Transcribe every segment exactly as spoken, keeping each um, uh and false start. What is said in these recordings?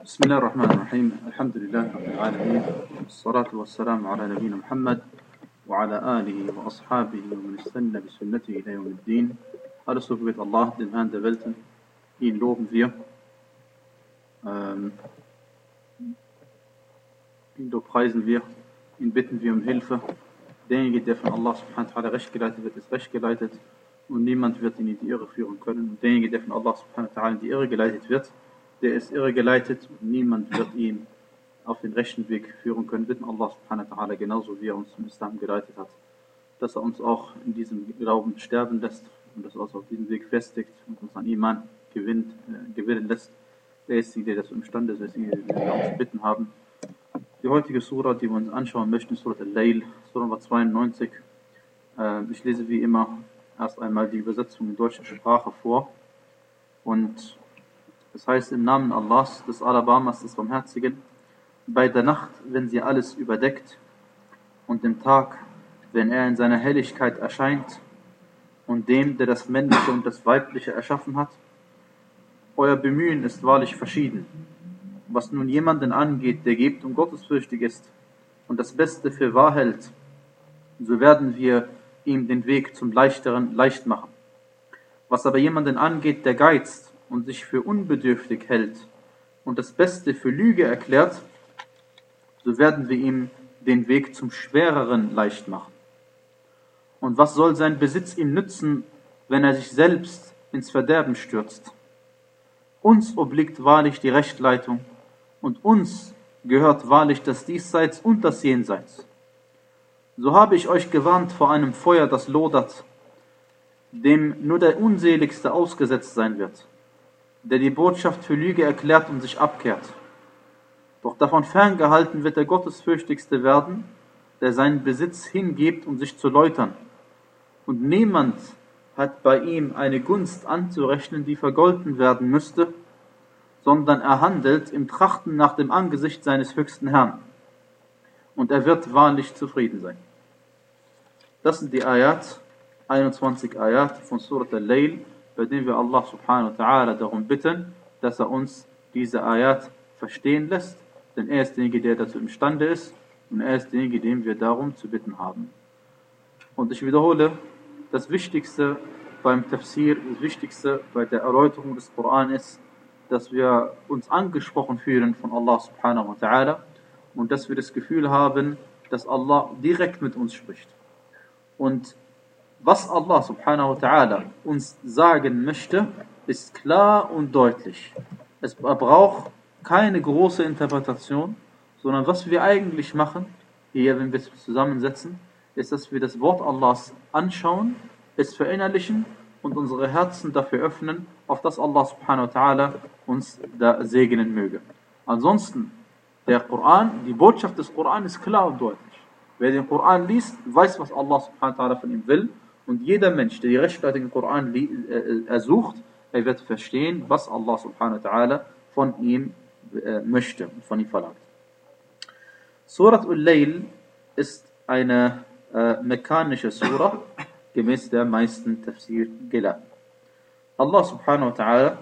بسم الله الرحمن الرحيم الحمد لله رب العالمين والصلاة والسلام على نبينا محمد وعلى آله وأصحابه ومن استنى بسنته إلى يوم الدين. Alles so wird Allah, dem Herrn der Welten. Ihn loben wir. Ähm, ihn preisen wir. Ihn bitten wir um Hilfe. Derjenige, der von Allah subhanahu wa ta'ala recht geleitet wird, ist recht geleitet. Und niemand wird ihn in die Irre führen können. Und derjenige, der von Allah subhanahu wa ta'ala in die Irre geleitet wird, der ist irre geleitet und niemand wird ihn auf den rechten Weg führen können. Bitten Allah subhanahu wa ta'ala, genauso wie er uns im Islam geleitet hat, dass er uns auch in diesem Glauben sterben lässt und dass er uns auf diesem Weg festigt und uns an Iman gewinnt, äh, gewinnen lässt. Der ist der das imstande ist, der wir uns bitten haben. Die heutige Surah, die wir uns anschauen möchten, ist Surah Al-Layl, Surah Nummer zweiundneunzig. Äh, ich lese wie immer erst einmal die Übersetzung in deutscher Sprache vor. Und das heißt im Namen Allahs, des Alabamas, des Barmherzigen, bei der Nacht, wenn sie alles überdeckt, und im Tag, wenn er in seiner Helligkeit erscheint, und dem, der das Männliche und das Weibliche erschaffen hat. Euer Bemühen ist wahrlich verschieden. Was nun jemanden angeht, der gibt und gottesfürchtig ist und das Beste für wahr hält, so werden wir ihm den Weg zum Leichteren leicht machen. Was aber jemanden angeht, der geizt und sich für unbedürftig hält und das Beste für Lüge erklärt, so werden wir ihm den Weg zum Schwereren leicht machen. Und was soll sein Besitz ihm nützen, wenn er sich selbst ins Verderben stürzt? Uns obliegt wahrlich die Rechtleitung und uns gehört wahrlich das Diesseits und das Jenseits. So habe ich euch gewarnt vor einem Feuer, das lodert, dem nur der Unseligste ausgesetzt sein wird, der die Botschaft für Lüge erklärt und sich abkehrt. Doch davon ferngehalten wird der Gottesfürchtigste werden, der seinen Besitz hingibt, um sich zu läutern. Und niemand hat bei ihm eine Gunst anzurechnen, die vergolten werden müsste, sondern er handelt im Trachten nach dem Angesicht seines höchsten Herrn. Und er wird wahrlich zufrieden sein. Das sind die Ayat, einundzwanzig Ayat von Surat Al-Layl, bei denen wir Allah subhanahu wa ta'ala darum bitten, dass er uns diese Ayat verstehen lässt, denn er ist derjenige, der dazu imstande ist, und er ist derjenige, dem wir darum zu bitten haben. Und ich wiederhole, das Wichtigste beim Tafsir, das Wichtigste bei der Erläuterung des Koran ist, dass wir uns angesprochen fühlen von Allah subhanahu wa ta'ala und dass wir das Gefühl haben, dass Allah direkt mit uns spricht. Und was Allah subhanahu wa ta'ala uns sagen möchte, ist klar und deutlich. Es braucht keine große Interpretation, sondern was wir eigentlich machen, hier, wenn wir es zusammensetzen, ist, dass wir das Wort Allahs anschauen, es verinnerlichen und unsere Herzen dafür öffnen, auf das Allah subhanahu wa ta'ala uns da segnen möge. Ansonsten, der Koran, die Botschaft des Koran ist klar und deutlich. Wer den Koran liest, weiß, was Allah subhanahu wa ta'ala von ihm will. Und jeder Mensch, der die Rechtsleitung im Koran äh, ersucht, er wird verstehen, was Allah subhanahu wa ta'ala von ihm äh, möchte und von ihm verlangt. Surat Al-Layl ist eine äh, mekkanische Surah, gemäß der meisten Tafsir-Gelehrten. Allah subhanahu wa ta'ala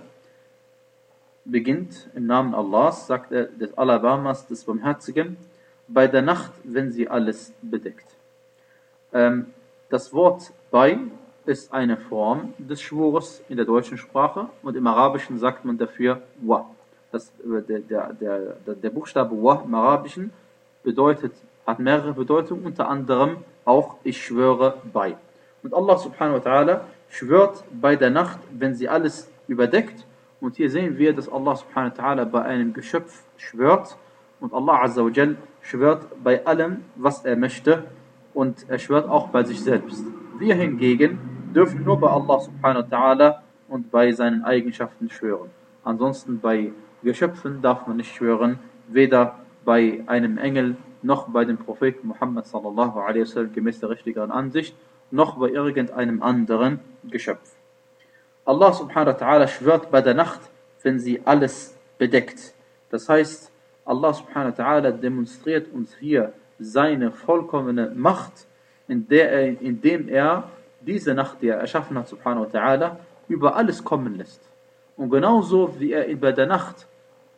beginnt im Namen Allahs, sagt er, des Alabamas, des Barmherzigen, bei der Nacht, wenn sie alles bedeckt. Ähm, das Wort bei ist eine Form des Schwures in der deutschen Sprache und im Arabischen sagt man dafür wa. Das, der, der, der, der Buchstabe wa im Arabischen bedeutet, hat mehrere Bedeutungen, unter anderem auch ich schwöre bei. Und Allah subhanahu wa ta'ala schwört bei der Nacht, wenn sie alles überdeckt. Und hier sehen wir, dass Allah subhanahu wa ta'ala bei einem Geschöpf schwört. Und Allah azza wa jal schwört bei allem, was er möchte. Und er schwört auch bei sich selbst. Wir hingegen dürfen nur bei Allah subhanahu wa ta'ala und bei seinen Eigenschaften schwören. Ansonsten bei Geschöpfen darf man nicht schwören, weder bei einem Engel, noch bei dem Propheten Muhammad sallallahu alaihi wasallam gemäß der richtigeren Ansicht, noch bei irgendeinem anderen Geschöpf. Allah subhanahu wa ta'ala schwört bei der Nacht, wenn sie alles bedeckt. Das heißt, Allah subhanahu wa ta'ala demonstriert uns hier seine vollkommene Macht, in der er, indem er diese Nacht, die er erschaffen hat, subhanahu wa ta'ala, über alles kommen lässt. Und genauso wie er bei der Nacht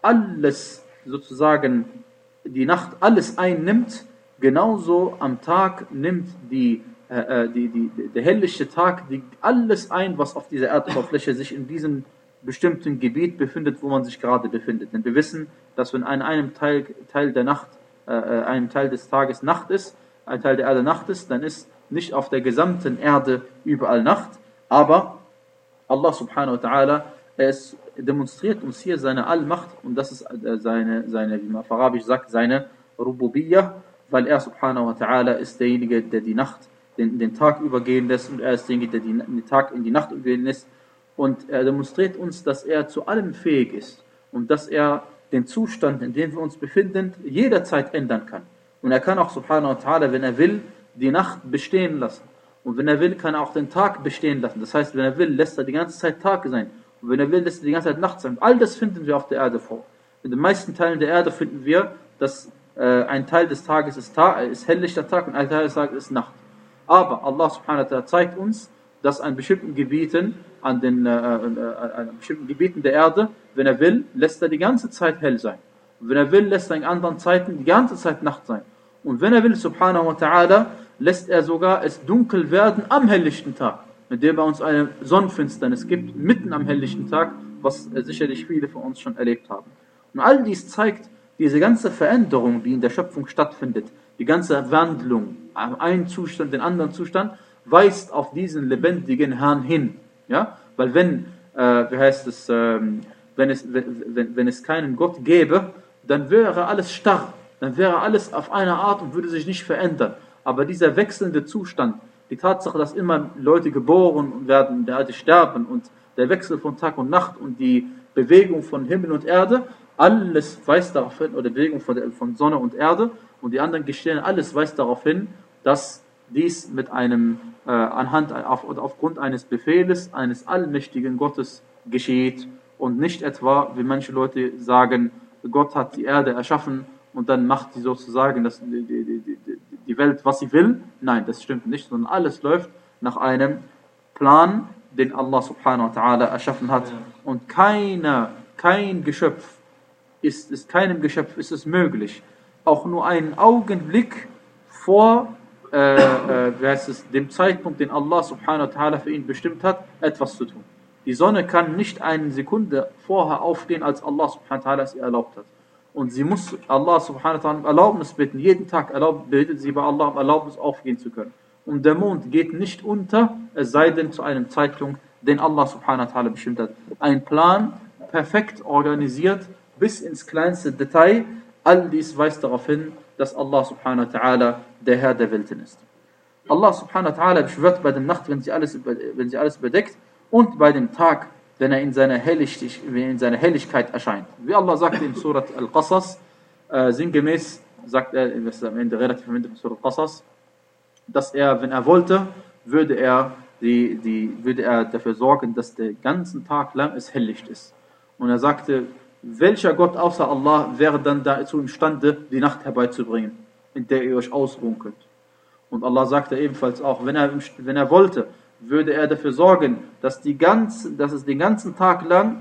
alles sozusagen, die Nacht alles einnimmt, genauso am Tag nimmt die, äh, die, die, der helllichte Tag die, alles ein, was auf dieser Erdoberfläche sich in diesem bestimmten Gebiet befindet, wo man sich gerade befindet. Denn wir wissen, dass wenn an einem Teil, Teil der Nacht, äh, einem Teil des Tages Nacht ist, ein Teil der Erde Nacht ist, dann ist nicht auf der gesamten Erde überall Nacht, aber Allah subhanahu wa ta'ala, es demonstriert uns hier seine Allmacht und das ist seine, seine wie man auf Arabisch sagt, seine Rububiyyah, weil er subhanahu wa ta'ala ist derjenige, der die Nacht, den, den Tag übergehen lässt und er ist derjenige, der die, den Tag in die Nacht übergehen lässt und er demonstriert uns, dass er zu allem fähig ist und dass er den Zustand, in dem wir uns befinden, jederzeit ändern kann. Und er kann auch subhanahu wa ta'ala, wenn er will, die Nacht bestehen lassen. Und wenn er will, kann er auch den Tag bestehen lassen. Das heißt, wenn er will, lässt er die ganze Zeit Tag sein. Und wenn er will, lässt er die ganze Zeit Nacht sein. All das finden wir auf der Erde vor. In den meisten Teilen der Erde finden wir, dass äh, ein Teil des Tages ist, Tag, ist helllichter Tag und ein Teil des Tages ist Nacht. Aber Allah subhanahu wa ta'ala zeigt uns, dass an bestimmten Gebieten, an den äh, äh, an bestimmten Gebieten der Erde, wenn er will, lässt er die ganze Zeit hell sein. Und wenn er will, lässt er in anderen Zeiten die ganze Zeit Nacht sein. Und wenn er will, subhanahu wa ta'ala, lässt er sogar es dunkel werden am helllichten Tag, indem er uns eine Sonnenfinsternis gibt, mitten am helllichten Tag, was sicherlich viele von uns schon erlebt haben. Und all dies zeigt, diese ganze Veränderung, die in der Schöpfung stattfindet, die ganze Wandlung, einen Zustand, den anderen Zustand, weist auf diesen lebendigen Herrn hin. Ja? Weil wenn, äh, wie heißt es, äh, wenn es, wenn, wenn es keinen Gott gäbe, dann wäre alles starr, dann wäre alles auf eine Art und würde sich nicht verändern. Aber dieser wechselnde Zustand, die Tatsache, dass immer Leute geboren werden, der Alte sterben und der Wechsel von Tag und Nacht und die Bewegung von Himmel und Erde, alles weist darauf hin, oder Bewegung von, der, von Sonne und Erde und die anderen Gestirne, alles weist darauf hin, dass dies mit einem, äh, anhand, auf, oder aufgrund eines Befehles eines allmächtigen Gottes geschieht und nicht etwa, wie manche Leute sagen, Gott hat die Erde erschaffen und dann macht sie sozusagen das, die, die, die, die Welt, was sie will. Nein, das stimmt nicht, sondern alles läuft nach einem Plan, den Allah subhanahu wa ta'ala erschaffen hat. Und keiner, kein Geschöpf, ist, ist keinem Geschöpf ist es möglich, auch nur einen Augenblick vor äh, äh, wie heißt es, dem Zeitpunkt, den Allah subhanahu wa ta'ala für ihn bestimmt hat, etwas zu tun. Die Sonne kann nicht eine Sekunde vorher aufstehen, als Allah subhanahu wa ta'ala es ihr erlaubt hat. Und sie muss Allah subhanahu wa ta'ala um Erlaubnis bitten. Jeden Tag erlaubt, bittet sie bei Allah um Erlaubnis aufgehen zu können. Und der Mond geht nicht unter, es sei denn zu einem Zeitpunkt, den Allah subhanahu wa ta'ala bestimmt hat. Ein Plan, perfekt organisiert, bis ins kleinste Detail. All dies weist darauf hin, dass Allah subhanahu wa ta'ala der Herr der Welten ist. Allah subhanahu wa ta'ala beschwört bei der Nacht, wenn sie alles, wenn sie alles bedeckt, und bei dem Tag, wenn er in seiner, Helligkeit, in seiner Helligkeit erscheint. Wie Allah sagt in Surat Al-Qasas, äh, sinngemäß sagt er, das ist am Ende relativ am Ende von Surat Al-Qasas, dass er, wenn er wollte, würde er, die, die, würde er dafür sorgen, dass der ganzen Tag lang es helllicht ist. Und er sagte, welcher Gott außer Allah wäre dann dazu imstande, die Nacht herbeizubringen, in der ihr euch ausruhen könnt. Und Allah sagte ebenfalls auch, wenn er, wenn er wollte, würde er dafür sorgen, dass, die ganze, dass es den ganzen Tag lang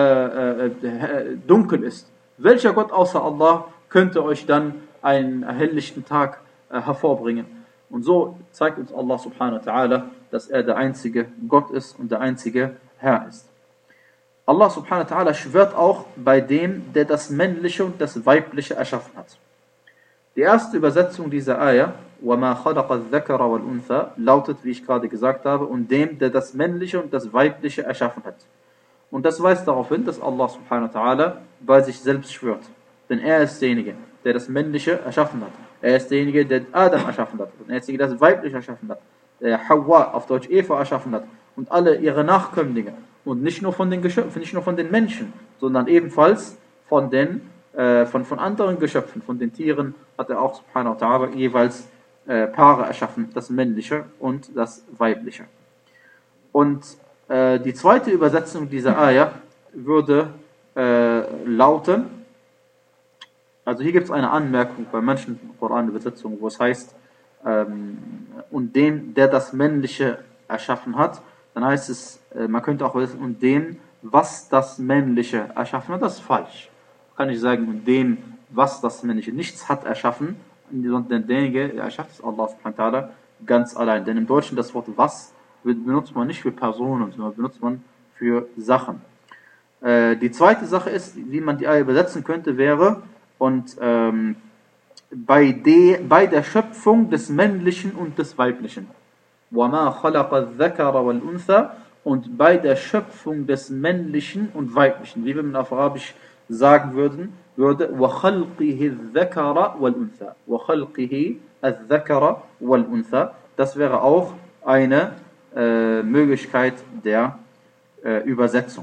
äh, äh, dunkel ist. Welcher Gott außer Allah könnte euch dann einen helllichten Tag äh, hervorbringen? Und so zeigt uns Allah subhanahu wa ta'ala, dass er der einzige Gott ist und der einzige Herr ist. Allah subhanahu wa ta'ala schwört auch bei dem, der das Männliche und das Weibliche erschaffen hat. Die erste Übersetzung dieser Ayah, وَمَا خَلَقَ الذَّكَرَ وَالْأُنْثَى, lautet, wie ich gerade gesagt habe, und dem, der das Männliche und das Weibliche erschaffen hat. Und das weist darauf hin, dass Allah subhanahu wa ta'ala bei sich selbst schwört. Denn er ist derjenige, der das Männliche erschaffen hat. Er ist derjenige, der Adam erschaffen hat. Und er ist derjenige, der das Weibliche erschaffen hat. Der Hawa, auf Deutsch Eva, erschaffen hat. Und alle ihre Nachkömmlinge. Und nicht nur von den Geschöpfen, nicht nur von den Menschen, sondern ebenfalls von den äh, von, von anderen Geschöpfen, von den Tieren hat er auch subhanahu wa ta'ala jeweils äh, Paare erschaffen, das Männliche und das Weibliche. Und äh, die zweite Übersetzung dieser Ayah würde äh, lauten, also hier gibt es eine Anmerkung bei manchen Koran-Übersetzungen, wo es heißt, ähm, und dem, der das Männliche erschaffen hat, dann heißt es, man könnte auch wissen, und dem, was das Männliche erschaffen hat, das ist falsch. Man kann ich sagen, und dem, was das Männliche nichts hat erschaffen, sondern derjenige, der erschafft ist Allah subhanahu wa ta'ala ganz allein. Denn im Deutschen das Wort was benutzt man nicht für Personen, sondern benutzt man für Sachen. Äh, die zweite Sache ist, wie man die Eier übersetzen könnte, wäre, und ähm, bei, de, bei der Schöpfung des Männlichen und des Weiblichen. وَمَا خَلَقَ الذَّكَرَ وَالْأُنْثَى, und bei der Schöpfung des Männlichen und Weiblichen, wie wenn man auf Arabisch sagen würden, würde وَخَلْقِهِ الذَّكَرَ وَالْأُنْثَى وَخَلْقِهِ الذَّكَرَ وَالْأُنْثَى. Das wäre auch eine äh, Möglichkeit der äh, Übersetzung.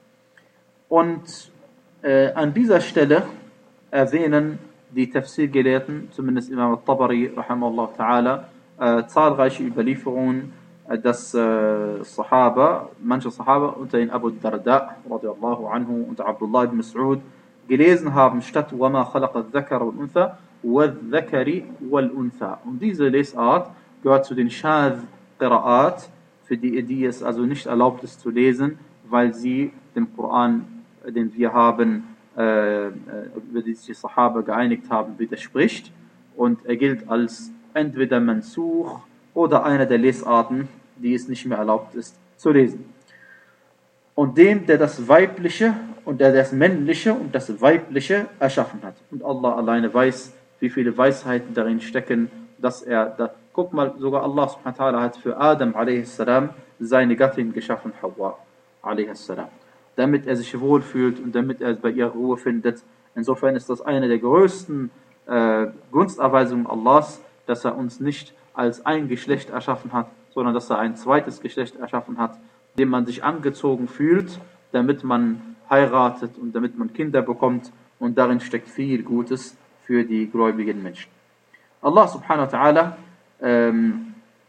Und äh, an dieser Stelle erwähnen die Tafsir-Gelehrten, zumindest Imam al-Tabari, rahimahullah ta'ala, äh, zahlreiche Überlieferungen, äh, dass äh, Sahaba, manche Sahaba, unter ihnen Abu Darda, radiallahu anhu, und Abdullah ibn Mas'ud, gelesen haben, statt وَمَا خَلَقَ الذَّكَرَ وَالْأُنْثَى وَالذَّكَرِ وَالْأُنْثَى. Und diese Lesart gehört zu den Shadh-Qira'at, für die, die es also nicht erlaubt ist zu lesen, weil sie dem Koran, den wir haben, äh, über die sich die Sahaba geeinigt haben, widerspricht, und er gilt als entweder Mansukh oder einer der Lesarten, die es nicht mehr erlaubt ist zu lesen. Und dem, der das Weibliche und der das Männliche und das Weibliche erschaffen hat. Und Allah alleine weiß, wie viele Weisheiten darin stecken, dass er, da, guck mal, sogar Allah subhanahu wa ta'ala hat für Adam a s. seine Gattin geschaffen, Hawa a s., damit er sich wohlfühlt und damit er bei ihr Ruhe findet. Insofern ist das eine der größten äh, Gunsterweisungen Allahs, dass er uns nicht als ein Geschlecht erschaffen hat, sondern dass er ein zweites Geschlecht erschaffen hat, dem man sich angezogen fühlt, damit man heiratet und damit man Kinder bekommt, und darin steckt viel Gutes für die gläubigen Menschen. Allah subhanahu wa ta'ala ähm,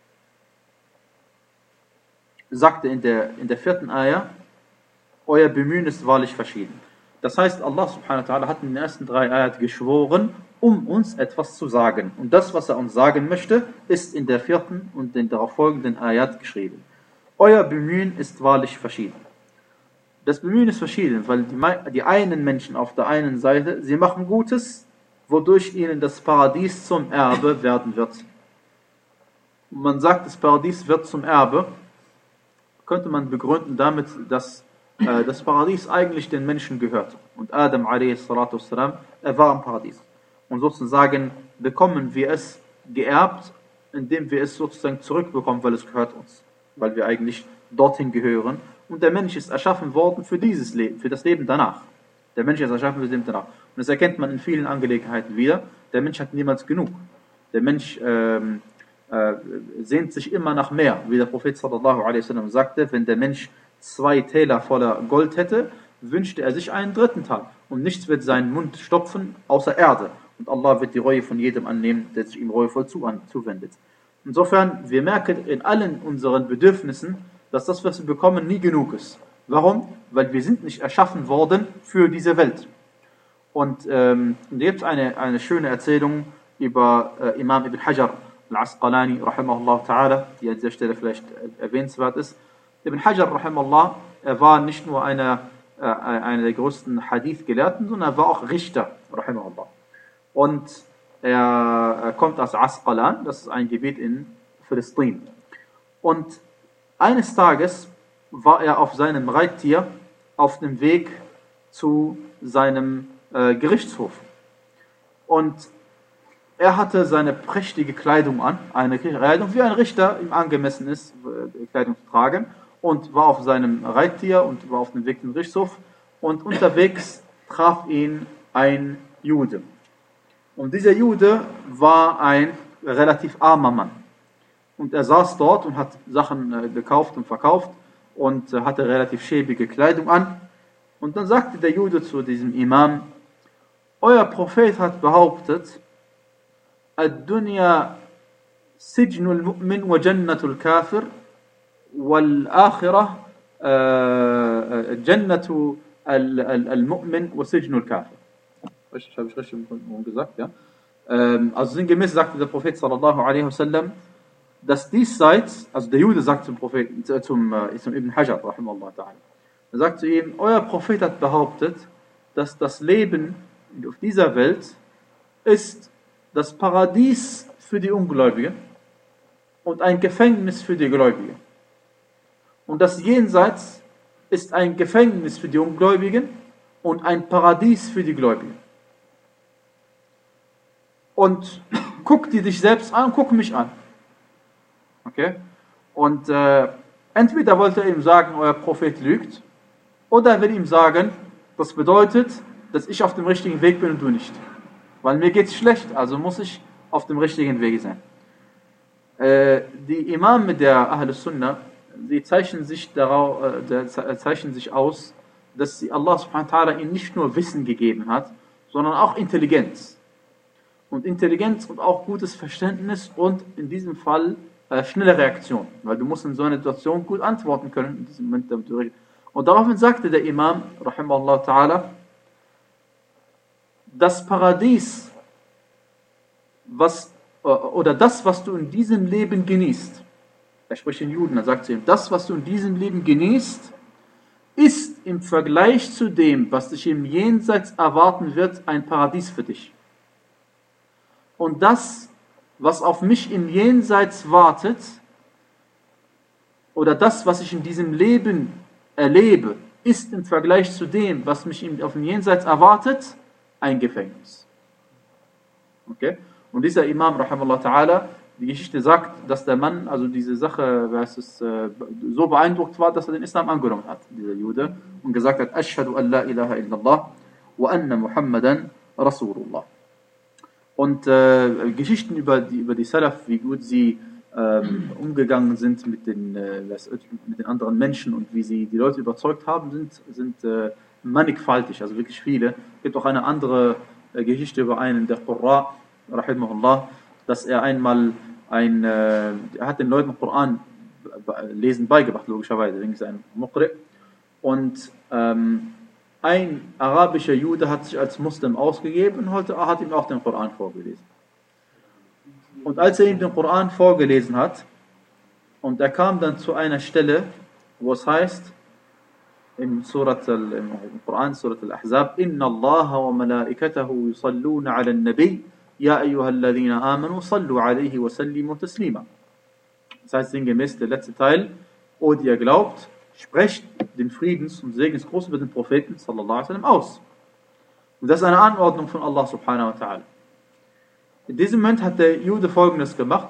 sagte in der, in der vierten Ayah, euer Bemühen ist wahrlich verschieden. Das heißt, Allah subhanahu wa ta'ala hat in den ersten drei Ayat geschworen, um uns etwas zu sagen. Und das, was er uns sagen möchte, ist in der vierten und den darauf folgenden Ayat geschrieben. Euer Bemühen ist wahrlich verschieden. Das Bemühen ist verschieden, weil die, die einen Menschen auf der einen Seite, sie machen Gutes, wodurch ihnen das Paradies zum Erbe werden wird. Und man sagt, das Paradies wird zum Erbe, könnte man begründen damit, dass äh, das Paradies eigentlich den Menschen gehört. Und Adam a s. er war im Paradies. Und sozusagen bekommen wir es geerbt, indem wir es sozusagen zurückbekommen, weil es gehört uns. Weil wir eigentlich dorthin gehören. Und der Mensch ist erschaffen worden für dieses Leben, für das Leben danach. Der Mensch ist erschaffen für das Leben danach. Und das erkennt man in vielen Angelegenheiten wieder. Der Mensch hat niemals genug. Der Mensch ähm, äh, sehnt sich immer nach mehr. Wie der Prophet sallallahu alaihi wasallam sagte, wenn der Mensch zwei Täler voller Gold hätte, wünschte er sich einen dritten Teil. Und nichts wird seinen Mund stopfen, außer Erde. Und Allah wird die Reue von jedem annehmen, der sich ihm reuevoll zuwendet. Insofern, wir merken in allen unseren Bedürfnissen, dass das, was wir bekommen, nie genug ist. Warum? Weil wir sind nicht erschaffen worden für diese Welt. Und ähm, da gibt es eine, eine schöne Erzählung über äh, Imam Ibn Hajar al-Asqalani, rahimahullah ta'ala, die an dieser Stelle vielleicht erwähnenswert ist. Ibn Hajar, rahimahullah, er war nicht nur einer, äh, einer der größten Hadith-Gelehrten, sondern er war auch Richter, rahimahullah. Und er, er kommt aus Asqalan, das ist ein Gebiet in Palästina. Und eines Tages war er auf seinem Reittier auf dem Weg zu seinem äh, Gerichtshof. Und er hatte seine prächtige Kleidung an, eine Kleidung, wie ein Richter ihm angemessen ist, äh, Kleidung zu tragen, und war auf seinem Reittier und war auf dem Weg zum Gerichtshof. Und unterwegs traf ihn ein Jude. Und dieser Jude war ein relativ armer Mann. Und er saß dort und hat Sachen äh, gekauft und verkauft und äh, hatte relativ schäbige Kleidung an. Und dann sagte der Jude zu diesem Imam, euer Prophet hat behauptet, Ad-Dunya sijnul mu'min wa jannatul kafir wal akhirah jannatu al-mu'min wa sijnul kafir. Richtig, habe ich richtig gesagt, ja. Ähm, also sinngemäß sagte der Prophet sallallahu alaihi wasallam, dass diesseits, also der Jude sagt zum Propheten, zum, äh, zum Ibn Hajar, rahimahullah ta'ala, er sagt zu ihm, euer Prophet hat behauptet, dass das Leben auf dieser Welt ist das Paradies für die Ungläubigen und ein Gefängnis für die Gläubigen. Und das Jenseits ist ein Gefängnis für die Ungläubigen und ein Paradies für die Gläubigen. Und guck dir dich selbst an, guck mich an. Okay? Und äh, entweder wollte er ihm sagen, euer Prophet lügt, oder er will ihm sagen, das bedeutet, dass ich auf dem richtigen Weg bin und du nicht. Weil mir geht's schlecht, also muss ich auf dem richtigen Weg sein. Äh, die Imame der Ahl Sunnah, sie zeichnen sich, darauf, äh, zeichnen sich aus, dass sie Allah subhanahu wa ta'ala ihnen nicht nur Wissen gegeben hat, sondern auch Intelligenz. Und Intelligenz und auch gutes Verständnis und in diesem Fall äh, schnelle Reaktion. Weil du musst in so einer Situation gut antworten können. In diesem Moment, damit du und daraufhin sagte der Imam, rahimahullah ta'ala, das Paradies, was, oder das, was du in diesem Leben genießt, er spricht den Juden, er sagt zu ihm, das, was du in diesem Leben genießt, ist im Vergleich zu dem, was dich im Jenseits erwarten wird, ein Paradies für dich. Und das, was auf mich im Jenseits wartet, oder das, was ich in diesem Leben erlebe, ist im Vergleich zu dem, was mich auf dem Jenseits erwartet, ein Gefängnis. Okay? Und dieser Imam, rahimahullah ta'ala, die Geschichte sagt, dass der Mann, also diese Sache, was es, so beeindruckt war, dass er den Islam angenommen hat, dieser Jude, und gesagt hat, Ashhadu an la ilaha illallah wa anna Muhammadan Rasulullah. Und äh, Geschichten über die, über die Salaf, wie gut sie ähm, umgegangen sind mit den, äh, mit den anderen Menschen und wie sie die Leute überzeugt haben, sind, sind äh, mannigfaltig, also wirklich viele. Es gibt auch eine andere äh, Geschichte über einen, der Qurra, rahimahullah, dass er einmal ein, äh, er hat den Leuten Koran lesen beigebracht, logischerweise, deswegen ist er ein Muqri. Und ähm, ein arabischer Jude hat sich als Muslim ausgegeben und heute hat ihm auch den Koran vorgelesen. Und als er ihm den Koran vorgelesen hat, und er kam dann zu einer Stelle, wo es heißt, im, Surat al, im Koran, Surat al-Ahzab, Inna Allah wa malaikatahu yusalluna ala al-Nabi, ya ayyuhalladhina amanu, sallu alayhi wa sallimu taslima. Das heißt sinngemäß der letzte Teil, O die ihr glaubt, sprecht den Friedens- und Segensgruß über den Propheten sallallahu alaihi wasallam aus. Und das ist eine Anordnung von Allah subhanahu wa ta'ala. In diesem Moment hat der Jude Folgendes gemacht.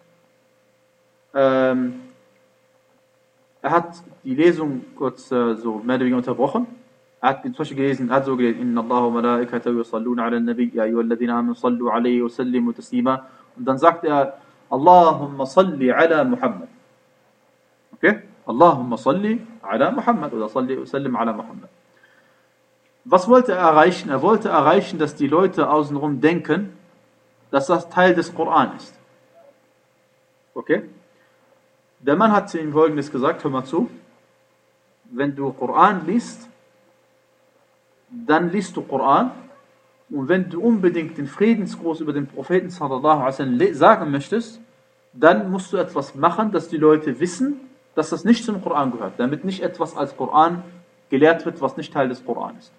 Ähm, er hat die Lesung kurz äh, so mehr oder weniger unterbrochen. Er hat zum Beispiel gelesen, er hat so gelesen, Inna Allah wa malaikatahu yusalluna ala al-Nabi, ya ayyuhalladhina amanu sallu alayhi wa sallimu taslima. Und dann sagt er, Allahumma salli ala Muhammad. Okay? Allahumma salli ala Muhammad oder salli sallim ala Muhammad. Was wollte er erreichen? Er wollte erreichen, dass die Leute außenrum denken, dass das Teil des Koran ist. Okay? Der Mann hat zu ihm Folgendes gesagt, hör mal zu, wenn du Koran liest, dann liest du Koran, und wenn du unbedingt den Friedensgruß über den Propheten sallallahu alaihi wasallam sagen möchtest, dann musst du etwas machen, dass die Leute wissen, dass das nicht zum Koran gehört, damit nicht etwas als Koran gelehrt wird, was nicht Teil des Koran ist.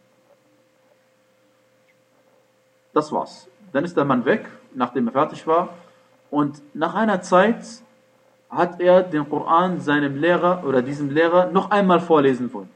Das war's. Dann ist der Mann weg, nachdem er fertig war, und nach einer Zeit hat er den Koran seinem Lehrer oder diesem Lehrer noch einmal vorlesen wollen.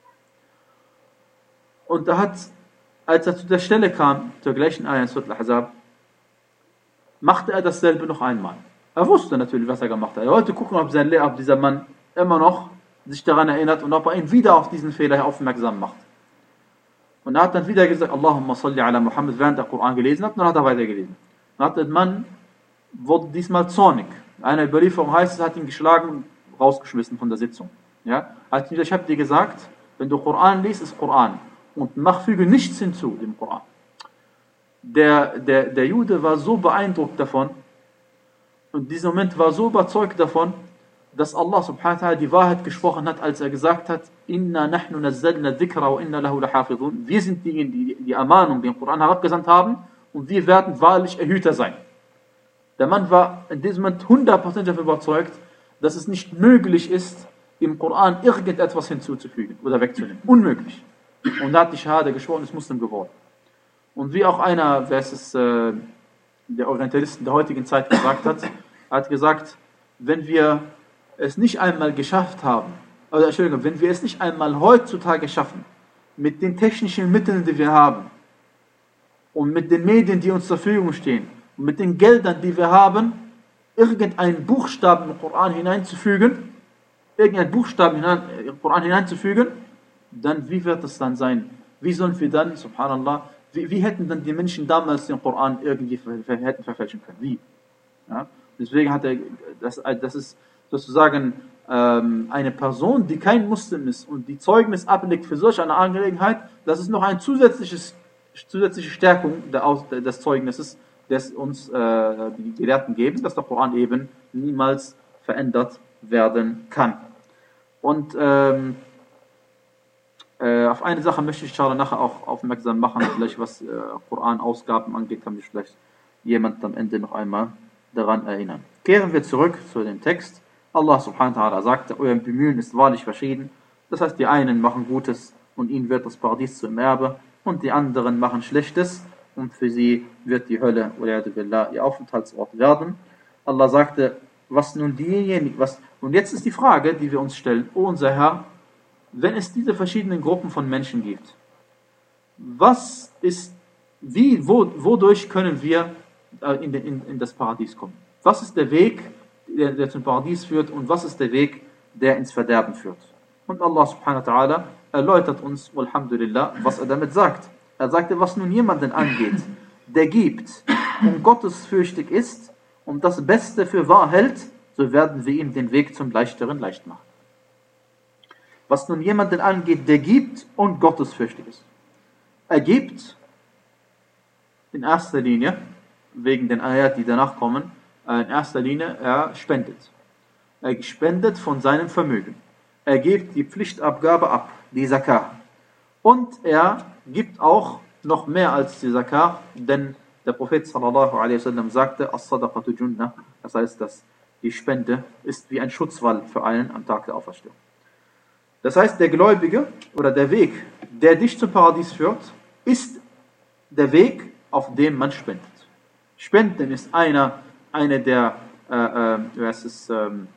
Und er hat, als er zu der Stelle kam, zur gleichen Ayah in Surat al-Ahzab, machte er dasselbe noch einmal. Er wusste natürlich, was er gemacht hat. Er wollte gucken, ob sein Lehrer, ob dieser Mann immer noch sich daran erinnert und ob er ihn wieder auf diesen Fehler aufmerksam macht. Und er hat dann wieder gesagt, Allahumma salli ala Muhammad, während er Koran gelesen hat, und dann hat er weitergelesen. Dann hat der Mann, wurde diesmal zornig. Eine Überlieferung heißt, er hat ihn geschlagen und rausgeschmissen von der Sitzung. Ja? Er hat gesagt, ich habe dir gesagt, wenn du Koran liest, ist Koran. Und mach, füge nichts hinzu dem Koran. Der, der, der Jude war so beeindruckt davon, und dieser Moment war so überzeugt davon, dass Allah subhanahu wa ta'ala die Wahrheit gesprochen hat, als er gesagt hat, Inna nahnu nazzalna dhikra wa inna lahu lahafidhun. Wir sind diejenigen, die die Ermahnung, den Koran herabgesandt haben, und wir werden wahrlich Erhüter sein. Der Mann war in diesem Moment hundertprozentig davon überzeugt, dass es nicht möglich ist, im Koran irgendetwas hinzuzufügen oder wegzunehmen. Unmöglich. und er hat die Schahada geschworen, ist Muslim geworden. Und wie auch einer, wer es äh, der Orientalisten der heutigen Zeit gesagt hat, er hat gesagt, wenn wir es nicht einmal geschafft haben, oder Entschuldigung, wenn wir es nicht einmal heutzutage schaffen, mit den technischen Mitteln, die wir haben, und mit den Medien, die uns zur Verfügung stehen, und mit den Geldern, die wir haben, irgendeinen Buchstaben im Koran hineinzufügen, irgendeinen Buchstaben hinein, im Koran hineinzufügen, dann wie wird es dann sein? Wie sollen wir dann, subhanallah, wie, wie hätten dann die Menschen damals den Koran irgendwie ver, ver, hätten verfälschen können? Wie? Ja? Deswegen hat er, das, das ist sozusagen ähm, eine Person, die kein Muslim ist und die Zeugnis ablegt für solch eine Angelegenheit, das ist noch eine zusätzliches, zusätzliche Stärkung der Aus, des Zeugnisses, das uns äh, die Gelehrten geben, dass der Koran eben niemals verändert werden kann. Und ähm, äh, auf eine Sache möchte ich inshallah nachher auch aufmerksam machen, vielleicht was äh, Koran-Ausgaben angeht, kann mich vielleicht jemand am Ende noch einmal daran erinnern. Kehren wir zurück zu dem Text. Allah subhanahu wa ta'ala sagte, euer Bemühen ist wahrlich verschieden. Das heißt, die einen machen Gutes und ihnen wird das Paradies zum Erbe und die anderen machen Schlechtes und für sie wird die Hölle oder billah, ihr Aufenthaltsort werden. Allah sagte, was nun diejenigen, was, und jetzt ist die Frage, die wir uns stellen, oh unser Herr, wenn es diese verschiedenen Gruppen von Menschen gibt, was ist, wie, wo, wodurch können wir in, in, in das Paradies kommen? Was ist der Weg, der, der zum Paradies führt und was ist der Weg, der ins Verderben führt? Und Allah subhanahu wa ta'ala erläutert uns, alhamdulillah, was er damit sagt. Er sagte, was nun jemanden angeht, der gibt und gottesfürchtig ist und das Beste für wahr hält, so werden wir ihm den Weg zum Leichteren leicht machen. Was nun jemanden angeht, der gibt und gottesfürchtig ist. Er gibt in erster Linie, wegen den Ayat, die danach kommen, in erster Linie, er spendet. Er spendet von seinem Vermögen. Er gibt die Pflichtabgabe ab, die Zakah. Und er gibt auch noch mehr als die Zakah, denn der Prophet sallallahu alaihi wasallam sagte, As-Sadaqatu Junnah, das heißt, dass die Spende ist wie ein Schutzwall für einen am Tag der Auferstehung. Das heißt, der Gläubige oder der Weg, der dich zum Paradies führt, ist der Weg, auf dem man spendet. Spenden ist einer, eine der äh, äh, was ist, ähm,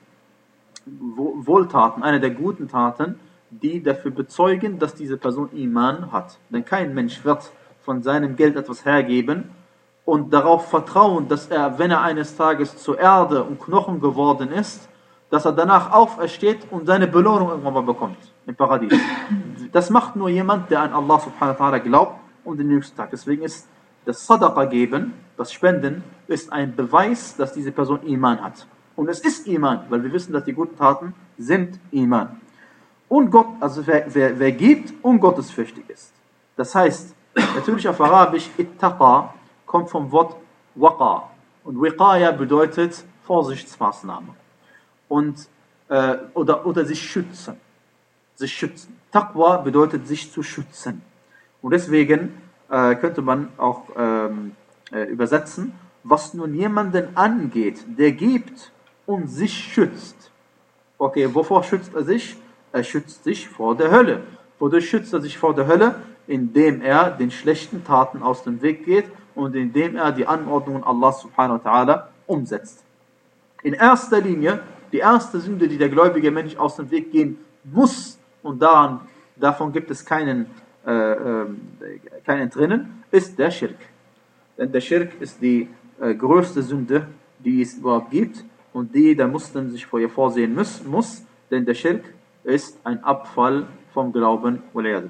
Wohltaten, eine der guten Taten, die dafür bezeugen, dass diese Person Iman hat. Denn kein Mensch wird von seinem Geld etwas hergeben und darauf vertrauen, dass er, wenn er eines Tages zur Erde und Knochen geworden ist, dass er danach aufersteht und seine Belohnung irgendwann mal bekommt im Paradies. Das macht nur jemand, der an Allah subhanahu wa ta'ala glaubt und den jüngsten Tag. Deswegen ist das Sadaqa geben, das Spenden, ist ein Beweis, dass diese Person Iman hat. Und es ist Iman, weil wir wissen, dass die guten Taten sind Iman. Und Gott, also wer, wer, wer gibt und gottesfürchtig ist. Das heißt, natürlich auf Arabisch, Ittaqa kommt vom Wort Waqa. Und Wiqaya bedeutet Vorsichtsmaßnahme. Und, äh, oder, oder sich schützen. Sich schützen. Taqwa bedeutet sich zu schützen. Und deswegen äh, könnte man auch ähm, äh, übersetzen, was nun jemanden angeht, der gibt und sich schützt. Okay, wovor schützt er sich? Er schützt sich vor der Hölle. Wodurch schützt er sich vor der Hölle? Indem er den schlechten Taten aus dem Weg geht und indem er die Anordnungen Allah subhanahu wa ta'ala umsetzt. In erster Linie, die erste Sünde, die der gläubige Mensch aus dem Weg gehen muss, und daran, davon gibt es keinen, äh, äh, kein Entrinnen, ist der Schirk. Denn der Schirk ist die äh, größte Sünde, die es überhaupt gibt und die der Muslim sich vor ihr vorsehen muss, muss denn der Schirk ist ein Abfall vom Glauben.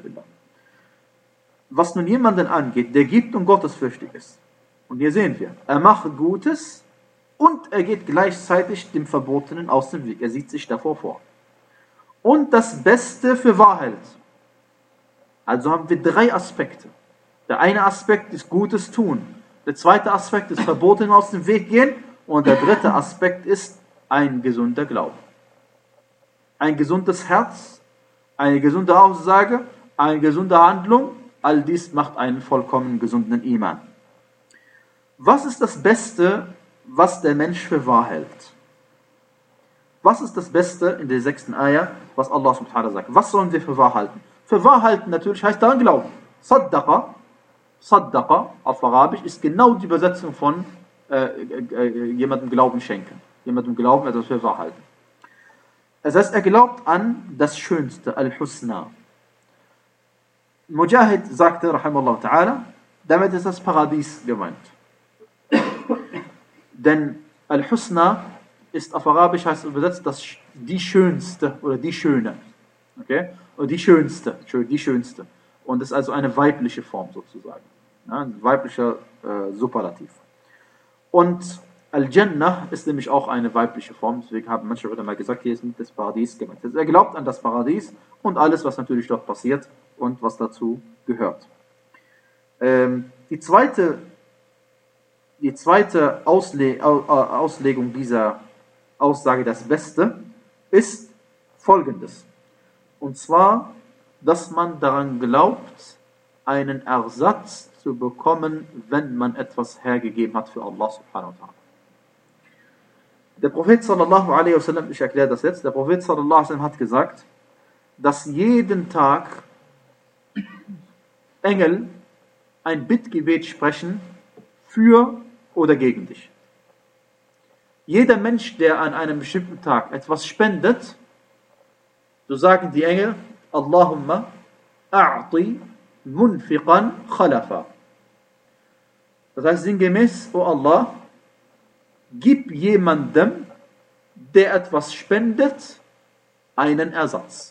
Was nun jemanden angeht, der gibt und gottesfürchtig ist, und hier sehen wir, er macht Gutes und er geht gleichzeitig dem Verbotenen aus dem Weg, er sieht sich davor vor. Und das Beste für wahr hält. Also haben wir drei Aspekte. Der eine Aspekt ist Gutes tun, der zweite Aspekt ist Verbotenen aus dem Weg gehen und der dritte Aspekt ist ein gesunder Glaube. Ein gesundes Herz, eine gesunde Aussage, eine gesunde Handlung, all dies macht einen vollkommen gesunden Iman. Was ist das Beste, was der Mensch für wahr hält? Was ist das Beste in der sechsten Ayah, was Allah subhanahu wa ta'ala sagt? Was sollen wir für wahr halten? für wahr halten natürlich heißt daran glauben. Saddaqa, Saddaqa auf Arabisch ist genau die Übersetzung von äh, äh, jemandem Glauben schenken. Jemandem Glauben etwas für wahr halten. Das heißt, er glaubt an das Schönste, Al-Husna. Mujahid sagte, rahimallahu ta'ala, damit ist das Paradies gemeint. Denn Al-Husna ist auf Arabisch heißt übersetzt das die Schönste oder die Schöne. Okay? Oder die Schönste, die Schönste. Und das ist also eine weibliche Form sozusagen. Ja, ein weiblicher äh, Superlativ. Und Al-Jannah ist nämlich auch eine weibliche Form, deswegen haben manche Leute mal gesagt, hier ist nicht das Paradies gemeint. Also er glaubt an das Paradies und alles, was natürlich dort passiert und was dazu gehört. Ähm, die zweite, die zweite Ausle Auslegung dieser Aussage, das Beste, ist folgendes. Und zwar, dass man daran glaubt, einen Ersatz zu bekommen, wenn man etwas hergegeben hat für Allah subhanahu wa ta'ala. Der Prophet sallallahu alaihi wasallam, ich erkläre das jetzt, der Prophet sallallahu alaihi wasallam hat gesagt, dass jeden Tag Engel ein Bittgebet sprechen für oder gegen dich. Jeder Mensch, der an einem bestimmten Tag etwas spendet, so sagen die Engel, Allahumma a'ti munfiqan khalafa. Das heißt sinngemäß, O Allah, gib jemandem, der etwas spendet, einen Ersatz.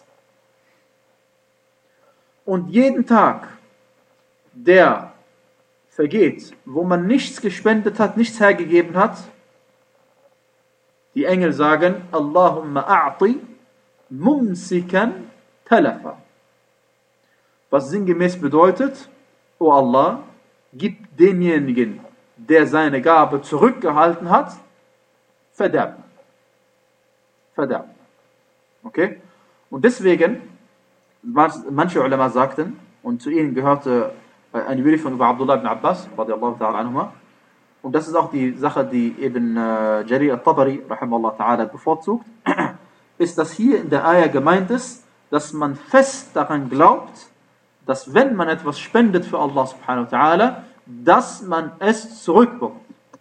Und jeden Tag, der vergeht, wo man nichts gespendet hat, nichts hergegeben hat, die Engel sagen, Allahumma a'ti mumsikan talafa. Was sinngemäß bedeutet, O Allah, gib denjenigen, der seine Gabe zurückgehalten hat, Verderben. Verderben. Okay? Und deswegen, manche Ulama sagten, und zu ihnen gehörte eine Überlieferung über Abdullah ibn Abbas, radiallahu ta'ala anhuma, und das ist auch die Sache, die eben äh, Jarir al-Tabari, rahimahullah ta'ala, bevorzugt, ist, dass hier in der Ayah gemeint ist, dass man fest daran glaubt, dass wenn man etwas spendet für Allah subhanahu wa ta'ala, dass man es zurückbekommt.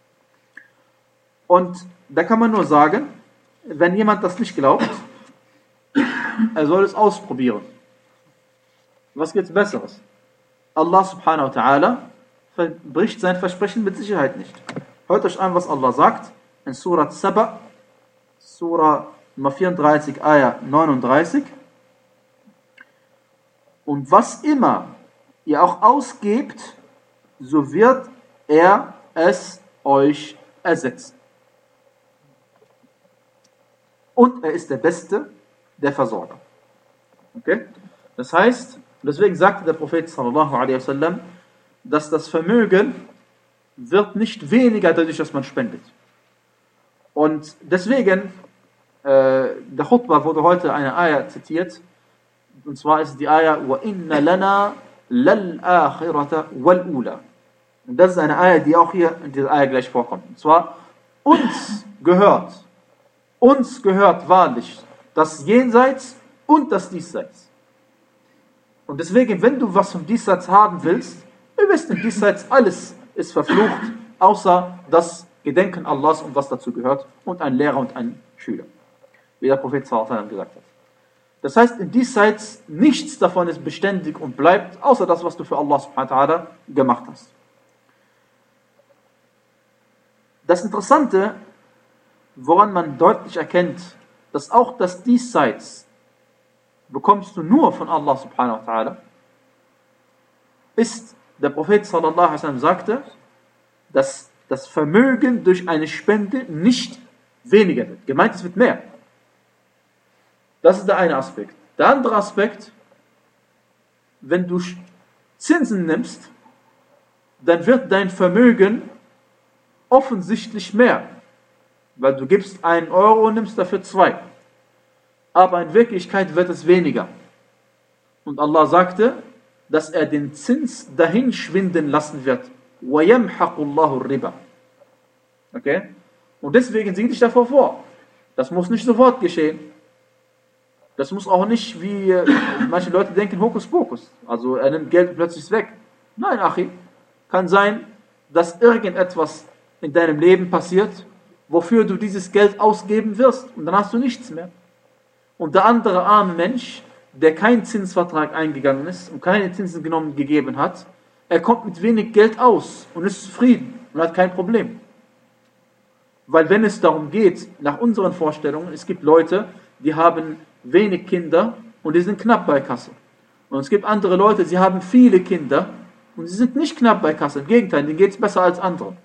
Und da kann man nur sagen, wenn jemand das nicht glaubt, er soll es ausprobieren. Was gibt's Besseres? Allah subhanahu wa ta'ala bricht sein Versprechen mit Sicherheit nicht. Hört euch an, was Allah sagt in Surah Saba, Surah Nummer vierunddreißig, Ayah neununddreißig. Und was immer ihr auch ausgebt, so wird er es euch ersetzen. Und er ist der Beste der Versorger. Okay? Das heißt, deswegen sagte der Prophet sallallahu alaihi wasallam, dass das Vermögen wird nicht weniger dadurch, dass man spendet. Und deswegen, äh, der Khutbah wurde heute eine Ayah zitiert, und zwar ist die Ayah وَإِنَّ لَنَا لَلْآخِرَةَ وَالْأُولَى. Und das ist eine Ayah, die auch hier in dieser Ayah gleich vorkommt. Und zwar, uns gehört, uns gehört wahrlich das Jenseits und das Diesseits. Und deswegen, wenn du was vom Diesseits haben willst, ihr wisst, im Diesseits alles ist verflucht, außer das Gedenken Allahs und was dazu gehört und ein Lehrer und ein Schüler. Wie der Prophet sallallahu alaihi wasallam gesagt hat. Das heißt, im Diesseits nichts davon ist beständig und bleibt, außer das, was du für Allah subhanahu wa ta'ala gemacht hast. Das Interessante, woran man deutlich erkennt, dass auch das Diesseits bekommst du nur von Allah subhanahu wa ta'ala, ist, der Prophet sallallahu alaihi wasallam sagte, dass das Vermögen durch eine Spende nicht weniger wird. Gemeint, es wird mehr. Das ist der eine Aspekt. Der andere Aspekt, wenn du Zinsen nimmst, dann wird dein Vermögen offensichtlich mehr. Weil du gibst einen Euro und nimmst dafür zwei. Aber in Wirklichkeit wird es weniger. Und Allah sagte, dass er den Zins dahin schwinden lassen wird. وَيَمْحَقُ اللَّهُ الرِّبَى. Okay? Und deswegen sieh dich davor vor. Das muss nicht sofort geschehen. Das muss auch nicht, wie äh, manche Leute denken, Hokuspokus. Also er nimmt Geld plötzlich weg. Nein, Achi, kann sein, dass irgendetwas in deinem Leben passiert, wofür du dieses Geld ausgeben wirst und dann hast du nichts mehr. Und der andere arme Mensch, der keinen Zinsvertrag eingegangen ist und keine Zinsen genommen gegeben hat, er kommt mit wenig Geld aus und ist zufrieden und hat kein Problem. Weil wenn es darum geht, nach unseren Vorstellungen, es gibt Leute, die haben wenig Kinder und die sind knapp bei Kasse. Und es gibt andere Leute, sie haben viele Kinder und sie sind nicht knapp bei Kasse. Im Gegenteil, denen geht es besser als andere.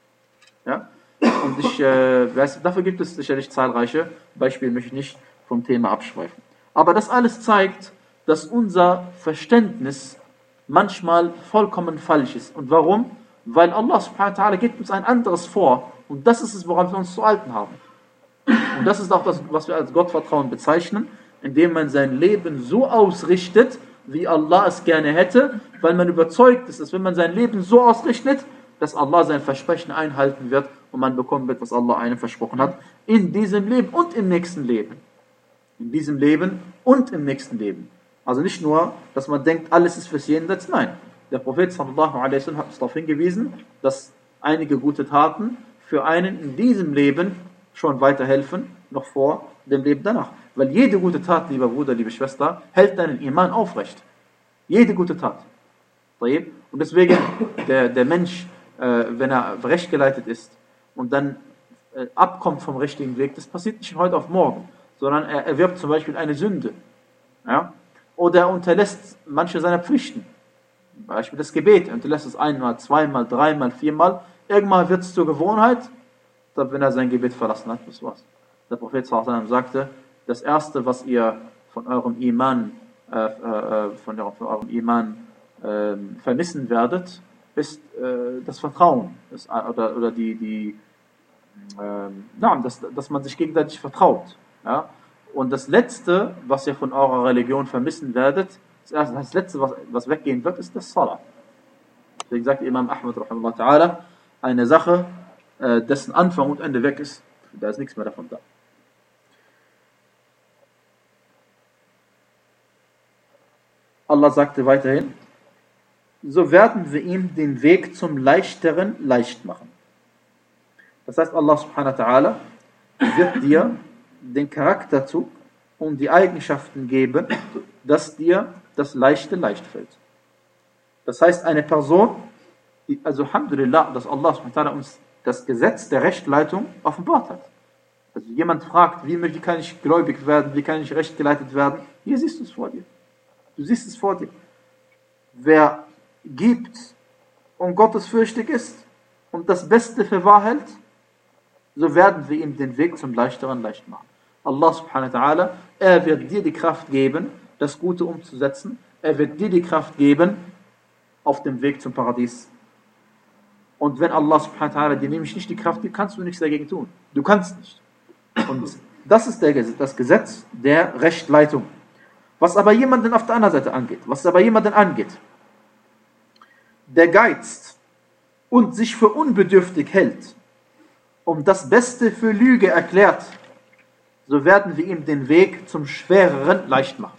Ja? Und ich äh, weiß, dafür gibt es sicherlich zahlreiche Beispiele, möchte ich nicht vom Thema abschweifen. Aber das alles zeigt, dass unser Verständnis manchmal vollkommen falsch ist. Und warum? Weil Allah subhanahu wa ta'ala gibt uns ein anderes vor. Und das ist es, woran wir uns zu halten haben. Und das ist auch das, was wir als Gottvertrauen bezeichnen, indem man sein Leben so ausrichtet, wie Allah es gerne hätte, weil man überzeugt ist, dass wenn man sein Leben so ausrichtet, dass Allah sein Versprechen einhalten wird und man bekommen wird, was Allah einem versprochen hat, in diesem Leben und im nächsten Leben. In diesem Leben und im nächsten Leben. Also nicht nur, dass man denkt, alles ist fürs Jenseits, nein. Der Prophet sallallahu alaihi wasallam hat uns darauf hingewiesen, dass einige gute Taten für einen in diesem Leben schon weiterhelfen, noch vor dem Leben danach. Weil jede gute Tat, lieber Bruder, liebe Schwester, hält deinen Iman aufrecht. Jede gute Tat. Und deswegen, der, der Mensch, äh, wenn er rechtgeleitet ist und dann äh, abkommt vom richtigen Weg, das passiert nicht von heute auf morgen, sondern er erwirbt zum Beispiel eine Sünde. Ja? Oder er unterlässt manche seiner Pflichten. Zum Beispiel das Gebet. Er unterlässt es einmal, zweimal, dreimal, viermal. Irgendwann wird es zur Gewohnheit, wenn er sein Gebet verlassen hat, das war's. Der Prophet sallallahu alaihi wasallam sagte, das erste, was ihr von eurem Iman, äh, äh, von, der, von eurem Iman äh, vermissen werdet, ist äh, das Vertrauen. Das, oder, oder die, die äh, na, dass, dass man sich gegenseitig vertraut. Ja? Und das letzte, was ihr von eurer Religion vermissen werdet, das, erste, das letzte, was, was weggehen wird, ist das Salah. Deswegen sagt Imam Ahmad rahimahullah ta'ala, eine Sache, äh, dessen Anfang und Ende weg ist, da ist nichts mehr davon da. Allah sagte weiterhin, so werden wir ihm den Weg zum Leichteren leicht machen. Das heißt, Allah subhanahu wa ta'ala wird dir den Charakterzug und die Eigenschaften geben, dass dir das Leichte leicht fällt. Das heißt, eine Person, die, also Alhamdulillah, dass Allah subhanahu wa ta'ala uns das Gesetz der Rechtleitung offenbart hat. Also jemand fragt, wie, wie kann ich gläubig werden, wie kann ich rechtgeleitet werden? Hier siehst du es vor dir. Du siehst es vor dir. Wer gibt und gottesfürchtig ist und das Beste für wahr hält, so werden wir ihm den Weg zum Leichteren leicht machen. Allah subhanahu wa ta'ala, er wird dir die Kraft geben, das Gute umzusetzen. Er wird dir die Kraft geben, auf dem Weg zum Paradies. Und wenn Allah subhanahu wa ta'ala dir nämlich nicht die Kraft gibt, kannst du nichts dagegen tun. Du kannst nicht. Und das ist der, das Gesetz der Rechtleitung. Was aber jemanden auf der anderen Seite angeht, was aber jemanden angeht, der geizt und sich für unbedürftig hält und das Beste für Lüge erklärt, so werden wir ihm den Weg zum Schwereren leicht machen.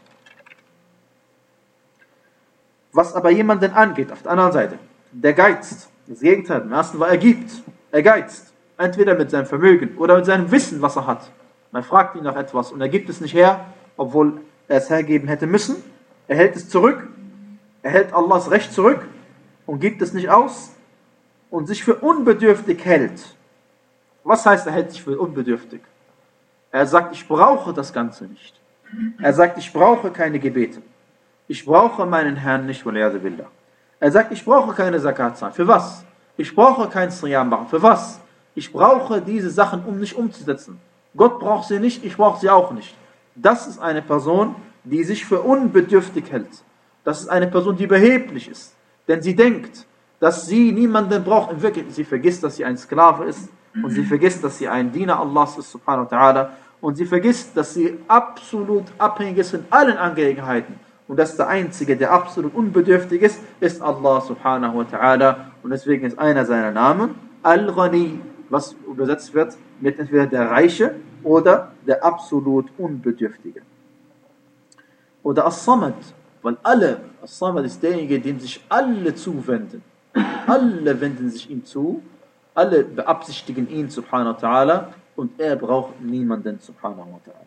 Was aber jemanden angeht, auf der anderen Seite, der geizt, das Gegenteil, im ersten war er gibt, er geizt, entweder mit seinem Vermögen oder mit seinem Wissen, was er hat. Man fragt ihn nach etwas und er gibt es nicht her, obwohl er es hergeben hätte müssen. Er hält es zurück, er hält Allahs Recht zurück und gibt es nicht aus und sich für unbedürftig hält. Was heißt, er hält sich für unbedürftig? Er sagt, ich brauche das Ganze nicht. Er sagt, ich brauche keine Gebete. Ich brauche meinen Herrn nicht, waliyadu billah. Er sagt, ich brauche keine Zakat zahlen. Für was? Ich brauche kein Siyam machen. Für was? Ich brauche diese Sachen, um nicht umzusetzen. Gott braucht sie nicht, ich brauche sie auch nicht. Das ist eine Person, die sich für unbedürftig hält. Das ist eine Person, die überheblich ist. Denn sie denkt, dass sie niemanden braucht. In Wirklichkeit, sie vergisst, dass sie ein Sklave ist. Und sie vergisst, dass sie ein Diener Allahs ist, subhanahu wa ta'ala. Und sie vergisst, dass sie absolut abhängig ist in allen Angelegenheiten. Und dass der Einzige, der absolut unbedürftig ist, ist Allah subhanahu wa ta'ala. Und deswegen ist einer seiner Namen Al-Ghani, was übersetzt wird mit entweder der Reiche oder der absolut Unbedürftige. Oder As-Samad, weil alle, As-Samad ist derjenige, dem sich alle zuwenden. Alle wenden sich ihm zu, alle beabsichtigen ihn, subhanahu wa ta'ala, und er braucht niemanden, subhanahu wa ta'ala.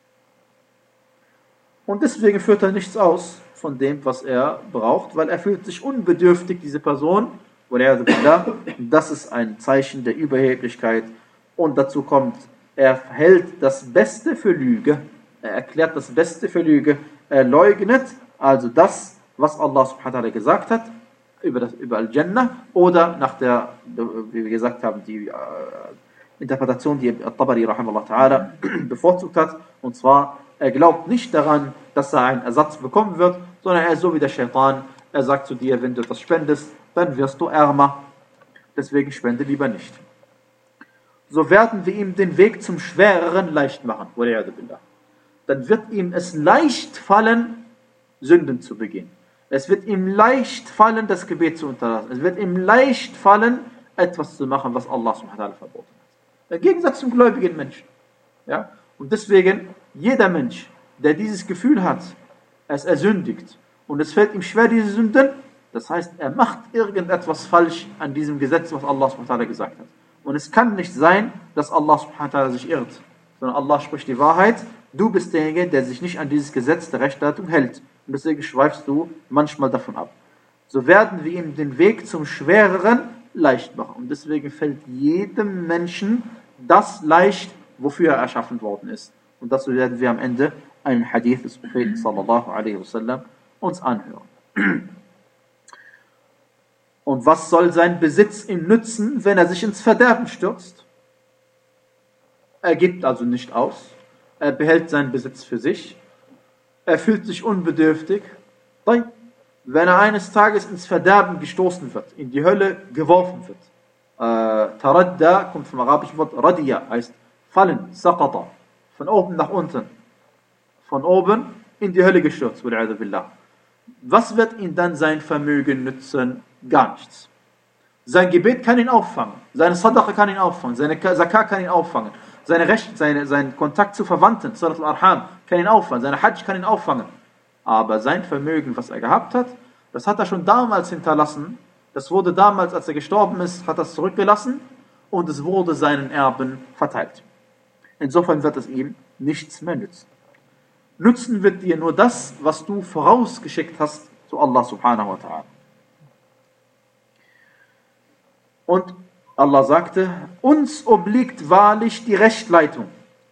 Und deswegen führt er nichts aus von dem, was er braucht, weil er fühlt sich unbedürftig, diese Person, das ist ein Zeichen der Überheblichkeit. Und dazu kommt, er hält das Beste für Lüge, er erklärt das Beste für Lüge, er leugnet also das, was Allah subhanahu wa ta'ala gesagt hat, über, das, über Al-Jannah, oder nach der, wie wir gesagt haben, die äh, Interpretation, die At-Tabari rahimahullah ta'ala bevorzugt hat, und zwar, er glaubt nicht daran, dass er einen Ersatz bekommen wird, sondern er ist so wie der Shaitan, er sagt zu dir, wenn du etwas spendest, dann wirst du ärmer, deswegen spende lieber nicht. So werden wir ihm den Weg zum Schwereren leicht machen, dann wird ihm es leicht fallen, Sünden zu begehen. Es wird ihm leicht fallen, das Gebet zu unterlassen. Es wird ihm leicht fallen, etwas zu machen, was Allah subhanahu wa ta'ala verboten hat. Im Gegensatz zum gläubigen Menschen. Ja? Und deswegen, jeder Mensch, der dieses Gefühl hat, es ersündigt und es fällt ihm schwer, diese Sünden, das heißt, er macht irgendetwas falsch an diesem Gesetz, was Allah subhanahu wa ta'ala gesagt hat. Und es kann nicht sein, dass Allah subhanahu wa ta'ala sich irrt, sondern Allah spricht die Wahrheit. Du bist derjenige, der sich nicht an dieses Gesetz der Rechtsleitung hält. Und deswegen schweifst du manchmal davon ab. So werden wir ihm den Weg zum Schwereren leicht machen. Und deswegen fällt jedem Menschen das leicht, wofür er erschaffen worden ist. Und dazu werden wir am Ende einen Hadith des Propheten sallallahu alaihi wasallam uns anhören. Und was soll sein Besitz ihm nützen, wenn er sich ins Verderben stürzt? Er gibt also nicht aus. Er behält seinen Besitz für sich. Er fühlt sich unbedürftig. Wenn er eines Tages ins Verderben gestoßen wird, in die Hölle geworfen wird. Äh, Taradda kommt vom arabischen Wort Radiya, heißt fallen, Saqata, von oben nach unten. Von oben in die Hölle gestürzt, billah. Was wird ihm dann sein Vermögen nützen? Gar nichts. Sein Gebet kann ihn auffangen, seine Sadaqa kann ihn auffangen, seine Zakah kann ihn auffangen, seine Recht, seine, sein Kontakt zu Verwandten, Salat al-Arham, kann ihn auffangen, seine Hajj kann ihn auffangen. Aber sein Vermögen, was er gehabt hat, das hat er schon damals hinterlassen, das wurde damals, als er gestorben ist, hat er es zurückgelassen und es wurde seinen Erben verteilt. Insofern wird es ihm nichts mehr nützen. Nützen wird dir nur das, was du vorausgeschickt hast zu Allah subhanahu wa ta'ala. Und Allah sagte, uns obliegt wahrlich die Rechtleitung.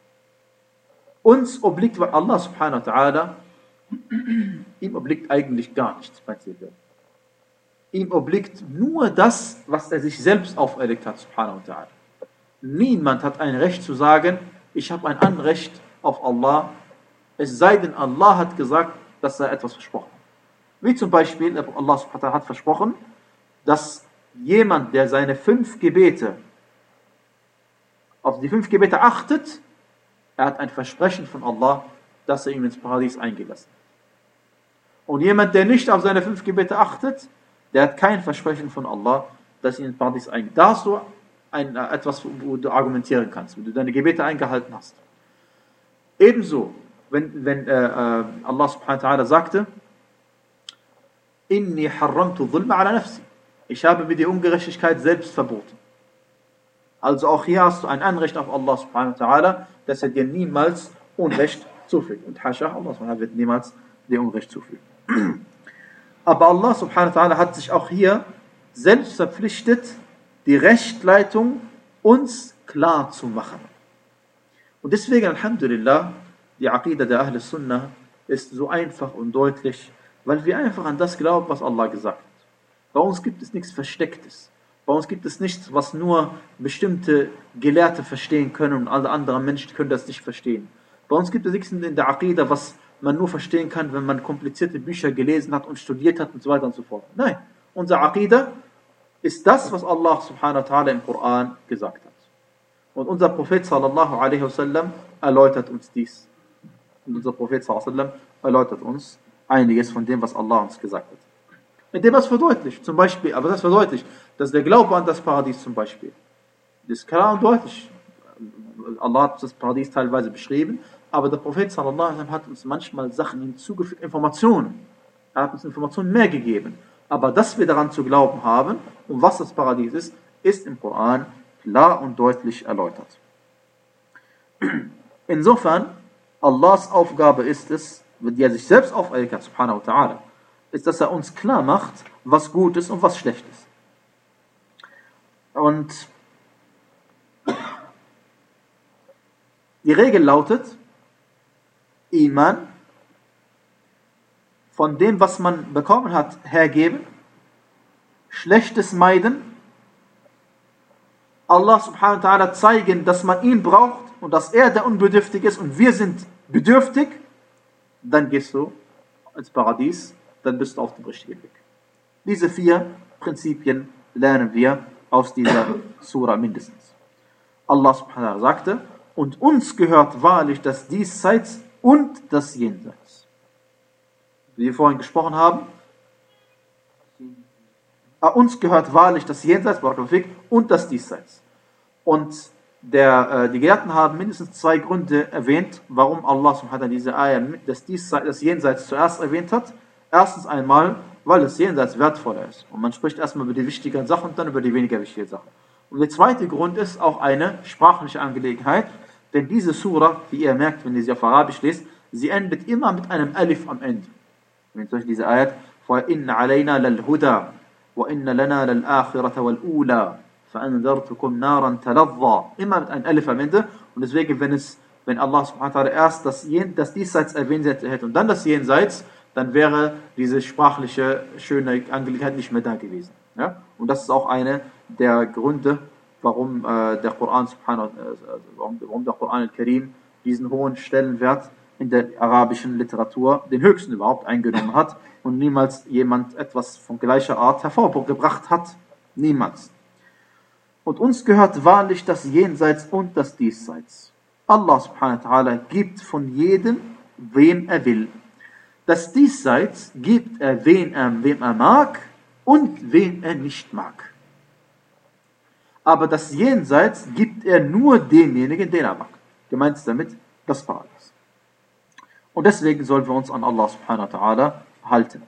Uns obliegt, weil Allah subhanahu wa ta'ala, ihm obliegt eigentlich gar nichts. Ihm obliegt nur das, was er sich selbst auferlegt hat, subhanahu wa ta'ala. Niemand hat ein Recht zu sagen, ich habe ein Anrecht auf Allah, es sei denn, Allah hat gesagt, dass er etwas versprochen hat. Wie zum Beispiel, Allah subhanahu wa ta'ala hat versprochen, dass jemand, der seine fünf Gebete, auf die fünf Gebete achtet, er hat ein Versprechen von Allah, dass er ihn ins Paradies eingelassen hat. Und jemand, der nicht auf seine fünf Gebete achtet, der hat kein Versprechen von Allah, dass er ihn ins Paradies eingelassen hat. Da hast du ein, etwas, wo du argumentieren kannst, wo du deine Gebete eingehalten hast. Ebenso, wenn, wenn äh, Allah subhanahu wa ta'ala sagte, Inni harramtu dhulma ala nafsi. Ich habe mir die Ungerechtigkeit selbst verboten. Also auch hier hast du ein Anrecht auf Allah subhanahu wa ta'ala, dass er dir niemals Unrecht zufügt. Und Hasha, Allah subhanahu wa ta'ala wird niemals dir Unrecht zufügen. Aber Allah subhanahu wa ta'ala hat sich auch hier selbst verpflichtet, die Rechtleitung uns klar zu machen. Und deswegen, Alhamdulillah, die Aqidah der Ahl Sunnah ist so einfach und deutlich, weil wir einfach an das glauben, was Allah gesagt hat. Bei uns gibt es nichts Verstecktes. Bei uns gibt es nichts, was nur bestimmte Gelehrte verstehen können und alle anderen Menschen können das nicht verstehen. Bei uns gibt es nichts in der Aqidah, was man nur verstehen kann, wenn man komplizierte Bücher gelesen hat und studiert hat und so weiter und so fort. Nein, unser Aqidah ist das, was Allah subhanahu wa ta'ala im Koran gesagt hat. Und unser Prophet sallallahu alaihi wasallam erläutert uns dies. Und unser Prophet sallallahu alaihi wasallam erläutert uns einiges von dem, was Allah uns gesagt hat. Mit dem was verdeutlicht, zum Beispiel, aber das verdeutlicht, dass der Glaube an das Paradies zum Beispiel, das ist klar und deutlich. Allah hat das Paradies teilweise beschrieben, aber der Prophet sallallahu alaihi wasallam hat uns manchmal Sachen hinzugefügt, Informationen. Er hat uns Informationen mehr gegeben. Aber dass wir daran zu glauben haben, und was das Paradies ist, ist im Koran klar und deutlich erläutert. Insofern, Allahs Aufgabe ist es, die er sich selbst auferlegt hat, subhanahu wa ta'ala, ist, dass er uns klar macht, was gut ist und was schlecht ist. Und die Regel lautet, Iman, von dem, was man bekommen hat, hergeben, Schlechtes meiden, Allah subhanahu wa ta'ala zeigen, dass man ihn braucht und dass er der Unbedürftige ist und wir sind bedürftig, dann gehst du ins Paradies, dann bist du auf dem richtigen Weg. Diese vier Prinzipien lernen wir aus dieser Surah mindestens. Allah subhanahu wa ta'ala sagte, und uns gehört wahrlich das Diesseits und das Jenseits. Wie wir vorhin gesprochen haben, uns gehört wahrlich das Jenseits und das Diesseits. Und der, die Gelehrten haben mindestens zwei Gründe erwähnt, warum Allah subhanahu wa ta'ala diese Ayah das, Diesseits, das Jenseits zuerst erwähnt hat. Erstens einmal, weil das Jenseits wertvoller ist. Und man spricht erstmal über die wichtigen Sachen und dann über die weniger wichtigen Sachen. Und der zweite Grund ist auch eine sprachliche Angelegenheit, denn diese Surah, wie ihr merkt, wenn ihr sie auf Arabisch lest, sie endet immer mit einem Alif am Ende. Wenn zum Beispiel diese Ayat, فَإِنَّ عَلَيْنَا لَلْهُدَى وَإِنَّ لَنَا لَلْآخِرَةَ وَالْأُولَى فَأَنذَرْتُكُمْ نَارًا تَلَظَّى. Immer mit einem Alif am Ende. Und deswegen, wenn es, wenn Allah subhanahu wa ta'ala erst das, das Diesseits erwähnt hätte und dann das Jenseits, dann wäre diese sprachliche, schöne Angelegenheit nicht mehr da gewesen. Ja? Und das ist auch eine der Gründe, warum äh, der Koran subhanahu, äh, warum, warum der Koran al-Karim diesen hohen Stellenwert in der arabischen Literatur, den höchsten überhaupt, eingenommen hat und niemals jemand etwas von gleicher Art hervorgebracht hat. Niemals. Und uns gehört wahrlich das Jenseits und das Diesseits. Allah subhanahu wa ta'ala gibt von jedem, wem er will. Das Diesseits gibt er, wen er, wem er mag und wen er nicht mag. Aber das Jenseits gibt er nur demjenigen, den er mag. Gemeint ist damit das Paradies. Und deswegen sollen wir uns an Allah subhanahu wa ta'ala halten.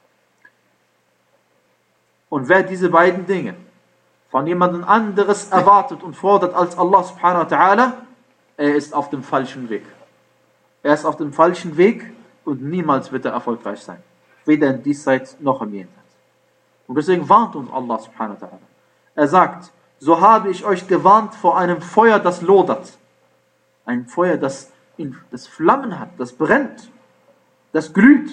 Und wer diese beiden Dinge von jemandem anderes erwartet und fordert als Allah subhanahu wa ta'ala, er ist auf dem falschen Weg. Er ist auf dem falschen Weg und niemals wird er erfolgreich sein. Weder im Diesseits noch im Jenseits. Und deswegen warnt uns Allah subhanahu wa ta'ala. Er sagt, so habe ich euch gewarnt vor einem Feuer, das lodert. Ein Feuer, das, in, das Flammen hat, das brennt, das glüht.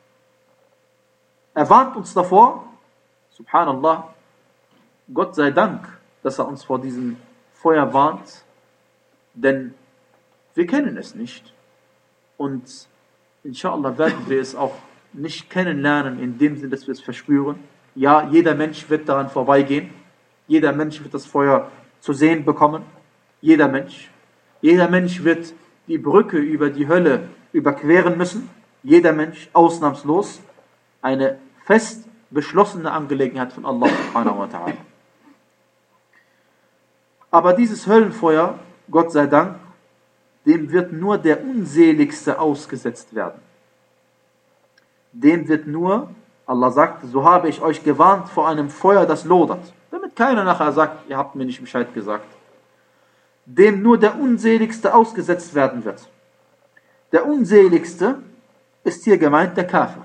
Er warnt uns davor, subhanallah, Gott sei Dank, dass er uns vor diesem Feuer warnt, denn wir kennen es nicht. Und inshallah werden wir es auch nicht kennenlernen, in dem Sinne, dass wir es verspüren. Ja, jeder Mensch wird daran vorbeigehen. Jeder Mensch wird das Feuer zu sehen bekommen. Jeder Mensch. Jeder Mensch wird die Brücke über die Hölle überqueren müssen. Jeder Mensch, ausnahmslos. Eine fest beschlossene Angelegenheit von Allah subhanahu wa ta'ala. Aber dieses Höllenfeuer, Gott sei Dank, dem wird nur der Unseligste ausgesetzt werden. Dem wird nur, Allah sagt, so habe ich euch gewarnt vor einem Feuer, das lodert. Damit keiner nachher sagt, ihr habt mir nicht Bescheid gesagt. Dem nur der Unseligste ausgesetzt werden wird. Der Unseligste ist hier gemeint der Kafir.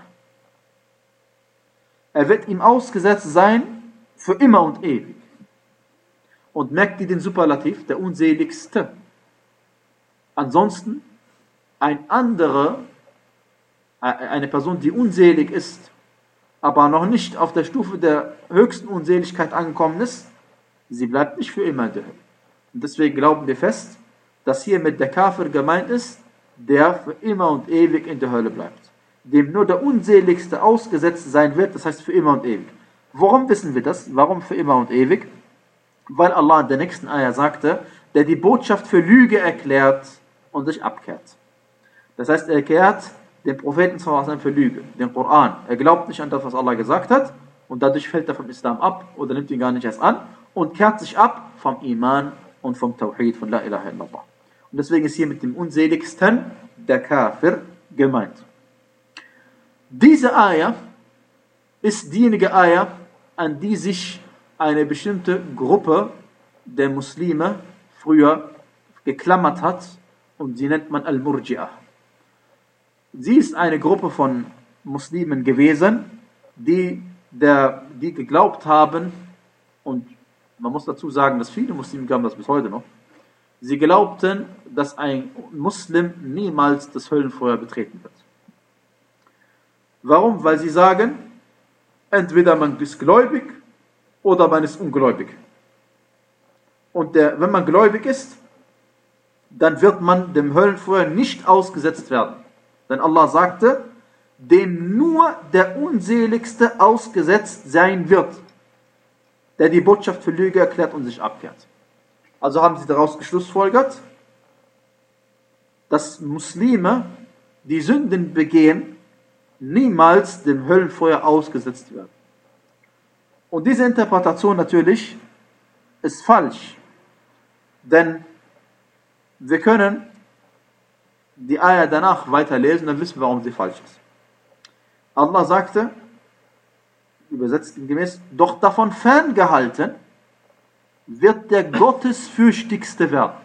Er wird ihm ausgesetzt sein für immer und ewig. Und merkt ihr den Superlativ, der Unseligste. Ansonsten ein anderer, eine Person, die unselig ist, aber noch nicht auf der Stufe der höchsten Unseligkeit angekommen ist, sie bleibt nicht für immer in der Hölle. Und deswegen glauben wir fest, dass hier mit der Kafir gemeint ist, der für immer und ewig in der Hölle bleibt. Dem nur der Unseligste ausgesetzt sein wird, das heißt für immer und ewig. Warum wissen wir das? Warum für immer und ewig? Weil Allah in der nächsten Ayah sagte, der die Botschaft für Lüge erklärt und sich abkehrt. Das heißt, er erklärt den Propheten für Lüge, den Koran. Er glaubt nicht an das, was Allah gesagt hat und dadurch fällt er vom Islam ab oder nimmt ihn gar nicht erst an und kehrt sich ab vom Iman und vom Tawhid, von La ilaha illallah. Und Und deswegen ist hier mit dem Unseligsten der Kafir gemeint. Diese Ayah ist diejenige Ayah, an die sich eine bestimmte Gruppe der Muslime früher geklammert hat, und sie nennt man Al-Murji'ah. Sie ist eine Gruppe von Muslimen gewesen, die, der, die geglaubt haben, und man muss dazu sagen, dass viele Muslime glauben das bis heute noch, sie glaubten, dass ein Muslim niemals das Höllenfeuer betreten wird. Warum? Weil sie sagen, entweder man ist gläubig oder man ist ungläubig. Und der, wenn man gläubig ist, dann wird man dem Höllenfeuer nicht ausgesetzt werden. Denn Allah sagte, dem nur der Unseligste ausgesetzt sein wird, der die Botschaft für Lüge erklärt und sich abkehrt. Also haben sie daraus geschlussfolgert, dass Muslime, die Sünden begehen, niemals dem Höllenfeuer ausgesetzt werden. Und diese Interpretation natürlich ist falsch, denn wir können die Ayah danach weiterlesen, dann wissen wir, warum sie falsch ist. Allah sagte, übersetzt gemäß, doch davon ferngehalten wird der Gottesfürchtigste werden,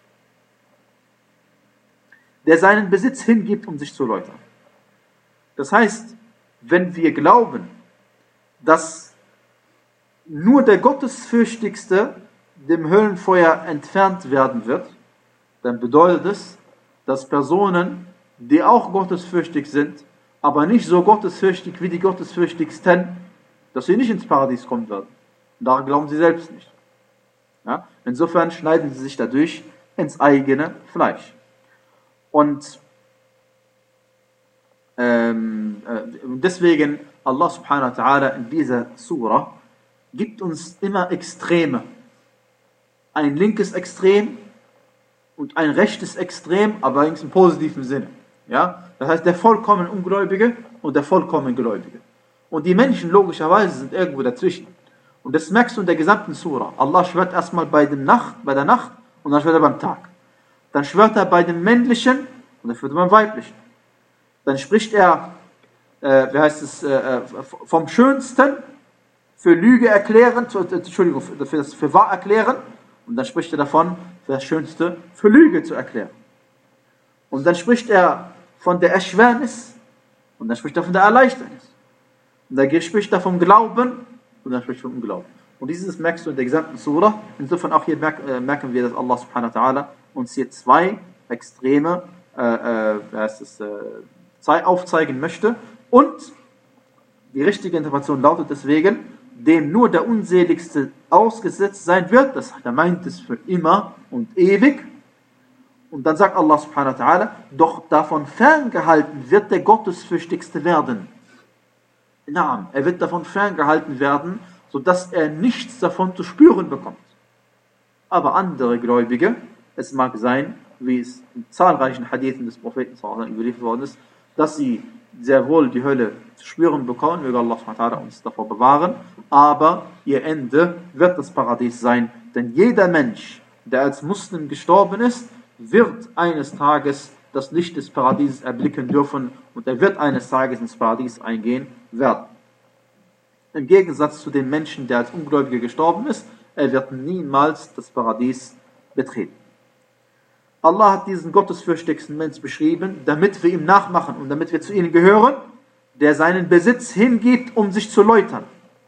der seinen Besitz hingibt, um sich zu läutern. Das heißt, wenn wir glauben, dass nur der Gottesfürchtigste dem Höllenfeuer entfernt werden wird, dann bedeutet es, dass Personen, die auch gottesfürchtig sind, aber nicht so gottesfürchtig wie die Gottesfürchtigsten, dass sie nicht ins Paradies kommen werden. Und daran glauben sie selbst nicht. Ja? Insofern schneiden sie sich dadurch ins eigene Fleisch. Und ähm, äh, deswegen, Allah subhanahu wa ta'ala in dieser Surah gibt uns immer Extreme. Ein linkes Extrem und ein rechtes Extrem, aber allerdings im positiven Sinne. Ja? Das heißt, der vollkommen Ungläubige und der vollkommen Gläubige. Und die Menschen logischerweise sind irgendwo dazwischen. Und das merkst du in der gesamten Surah. Allah schwört erstmal bei, dem Nacht, bei der Nacht und dann schwört er beim Tag. Dann schwört er bei dem Männlichen und dann schwört er beim Weiblichen. Dann spricht er, äh, wie heißt es, äh, vom Schönsten für Lüge erklären, zu, äh, Entschuldigung, für, für, das, für wahr erklären. Und dann spricht er davon, für das Schönste für Lüge zu erklären. Und dann spricht er von der Erschwernis und dann spricht er von der Erleichternis. Und dann spricht er vom Glauben und dann spricht er vom Unglauben. Und dieses merkst du in der gesamten Surah. Insofern auch hier merk, äh, merken wir, dass Allah subhanahu wa ta'ala uns hier zwei Extreme äh, äh, heißt es, äh, aufzeigen möchte. Und die richtige Interpretation lautet deswegen, dem nur der Unseligste ausgesetzt sein wird. Das meint es für immer und ewig. Und dann sagt Allah subhanahu wa ta'ala, doch davon ferngehalten wird der Gottesfürchtigste werden. Naam, er wird davon ferngehalten werden, sodass er nichts davon zu spüren bekommt. Aber andere Gläubige, es mag sein, wie es in zahlreichen Hadithen des Propheten überliefert worden ist, dass sie sehr wohl die Hölle zu spüren bekommen, möge Allah subhanahu wa ta'ala uns davor bewahren, aber ihr Ende wird das Paradies sein, denn jeder Mensch, der als Muslim gestorben ist, wird eines Tages das Licht des Paradieses erblicken dürfen und er wird eines Tages ins Paradies eingehen werden. Im Gegensatz zu dem Menschen, der als Ungläubiger gestorben ist, er wird niemals das Paradies betreten. Allah hat diesen gottesfürchtigsten Mensch beschrieben, damit wir ihm nachmachen und damit wir zu ihnen gehören, der seinen Besitz hingibt, um sich zu läutern.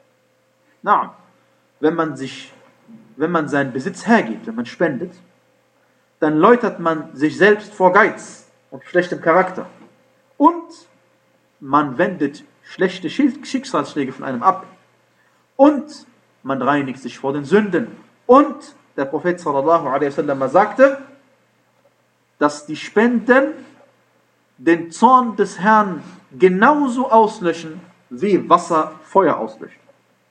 Na, wenn man sich, wenn man seinen Besitz hergibt, wenn man spendet, dann läutert man sich selbst vor Geiz und schlechtem Charakter. Und man wendet schlechte Schicksalsschläge von einem ab. Und man reinigt sich vor den Sünden. Und der Prophet sallallahu alaihi wasallam sagte, dass die Spenden den Zorn des Herrn genauso auslöschen, wie Wasser Feuer auslöscht.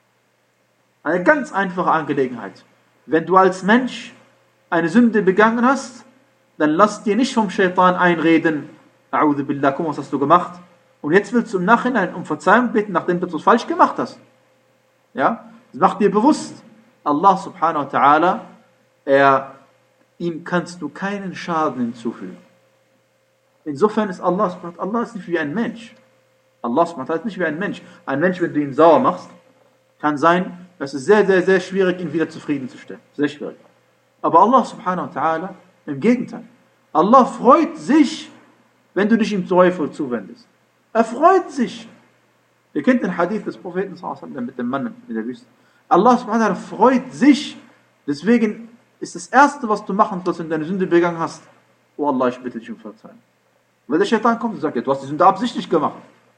Eine ganz einfache Angelegenheit. Wenn du als Mensch eine Sünde begangen hast, dann lass dir nicht vom Shaitan einreden, A'udhu billah, guck, was hast du gemacht? Und jetzt willst du im Nachhinein um Verzeihung bitten, nachdem du etwas falsch gemacht hast. Ja? Das macht dir bewusst. Allah subhanahu wa ta'ala, er ihm kannst du keinen Schaden hinzufügen. Insofern ist Allah, Allah ist nicht wie ein Mensch. Allah ist nicht wie ein Mensch. Ein Mensch, wenn du ihn sauer machst, kann sein, es ist sehr, sehr, sehr schwierig, ihn wieder zufriedenzustellen. Sehr schwierig. Aber Allah subhanahu wa ta'ala, im Gegenteil. Allah freut sich, wenn du dich ihm Teufel zuwendest. Er freut sich. Ihr kennt den Hadith des Propheten mit dem Mann in der Wüste. Allah subhanahu wa ta'ala freut sich. Deswegen ist das Erste, was du machen sollst, wenn du eine Sünde begangen hast, oh Allah, ich bitte dich um Verzeihung. Weil der Shaitan kommt und sagt, ja, du hast die Sünde absichtlich gemacht.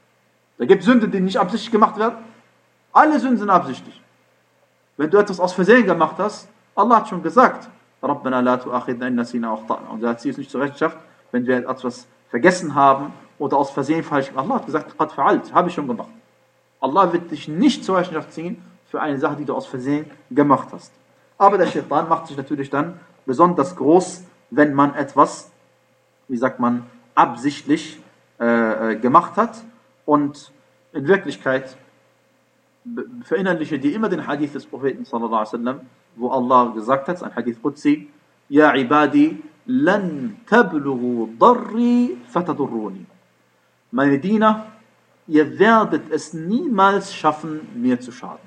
Da gibt es Sünden, die nicht absichtlich gemacht werden. Alle Sünden sind absichtlich. Wenn du etwas aus Versehen gemacht hast, Allah hat schon gesagt, Rabbana la tu'akhidna in nasina akhtana. Und er hat sie nicht zur Rechenschaft, wenn wir etwas vergessen haben oder aus Versehen falsch gemacht. Allah hat gesagt, qad fa'alt, habe ich schon gemacht. Allah wird dich nicht zur Rechenschaft ziehen für eine Sache, die du aus Versehen gemacht hast. Aber der Shaitan macht sich natürlich dann besonders groß, wenn man etwas, wie sagt man, absichtlich äh, gemacht hat. Und in Wirklichkeit verinnerliche dir immer den Hadith des Propheten sallallahu alaihi wasallam, wo Allah gesagt hat, ein Hadith Qudsi, Ja ibadi, lan tablughu darri fatadurruni. Meine Diener, ihr werdet es niemals schaffen, mir zu schaden.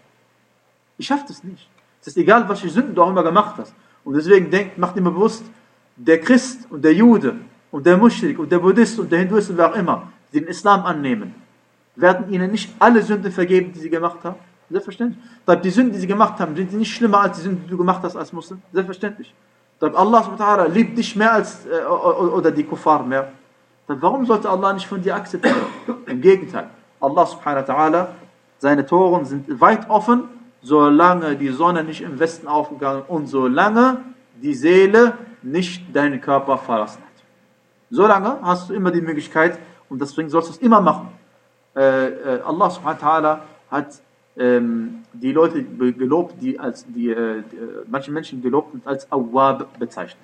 Ich schaffe es nicht. Es ist egal, welche Sünden du auch immer gemacht hast. Und deswegen denkt, macht immer bewusst, der Christ und der Jude und der Muschrik und der Buddhist und der Hinduist und wer auch immer, die den Islam annehmen, werden ihnen nicht alle Sünden vergeben, die sie gemacht haben? Selbstverständlich. Die Sünden, die sie gemacht haben, sind sie nicht schlimmer als die Sünden, die du gemacht hast als Muslim? Selbstverständlich. Allah subhanahu wa ta'ala liebt dich mehr als, äh, oder die Kuffar mehr. Dann warum sollte Allah nicht von dir akzeptieren? Im Gegenteil. Allah subhanahu wa ta'ala, seine Toren sind weit offen, solange die Sonne nicht im Westen aufgegangen und solange die Seele nicht deinen Körper verlassen hat. Solange hast du immer die Möglichkeit, und deswegen sollst du es immer machen. Äh, äh, Allah subhanahu wa ta'ala hat ähm, die Leute gelobt, die als die, äh, die, äh, manche Menschen gelobt und als Awwab bezeichnet.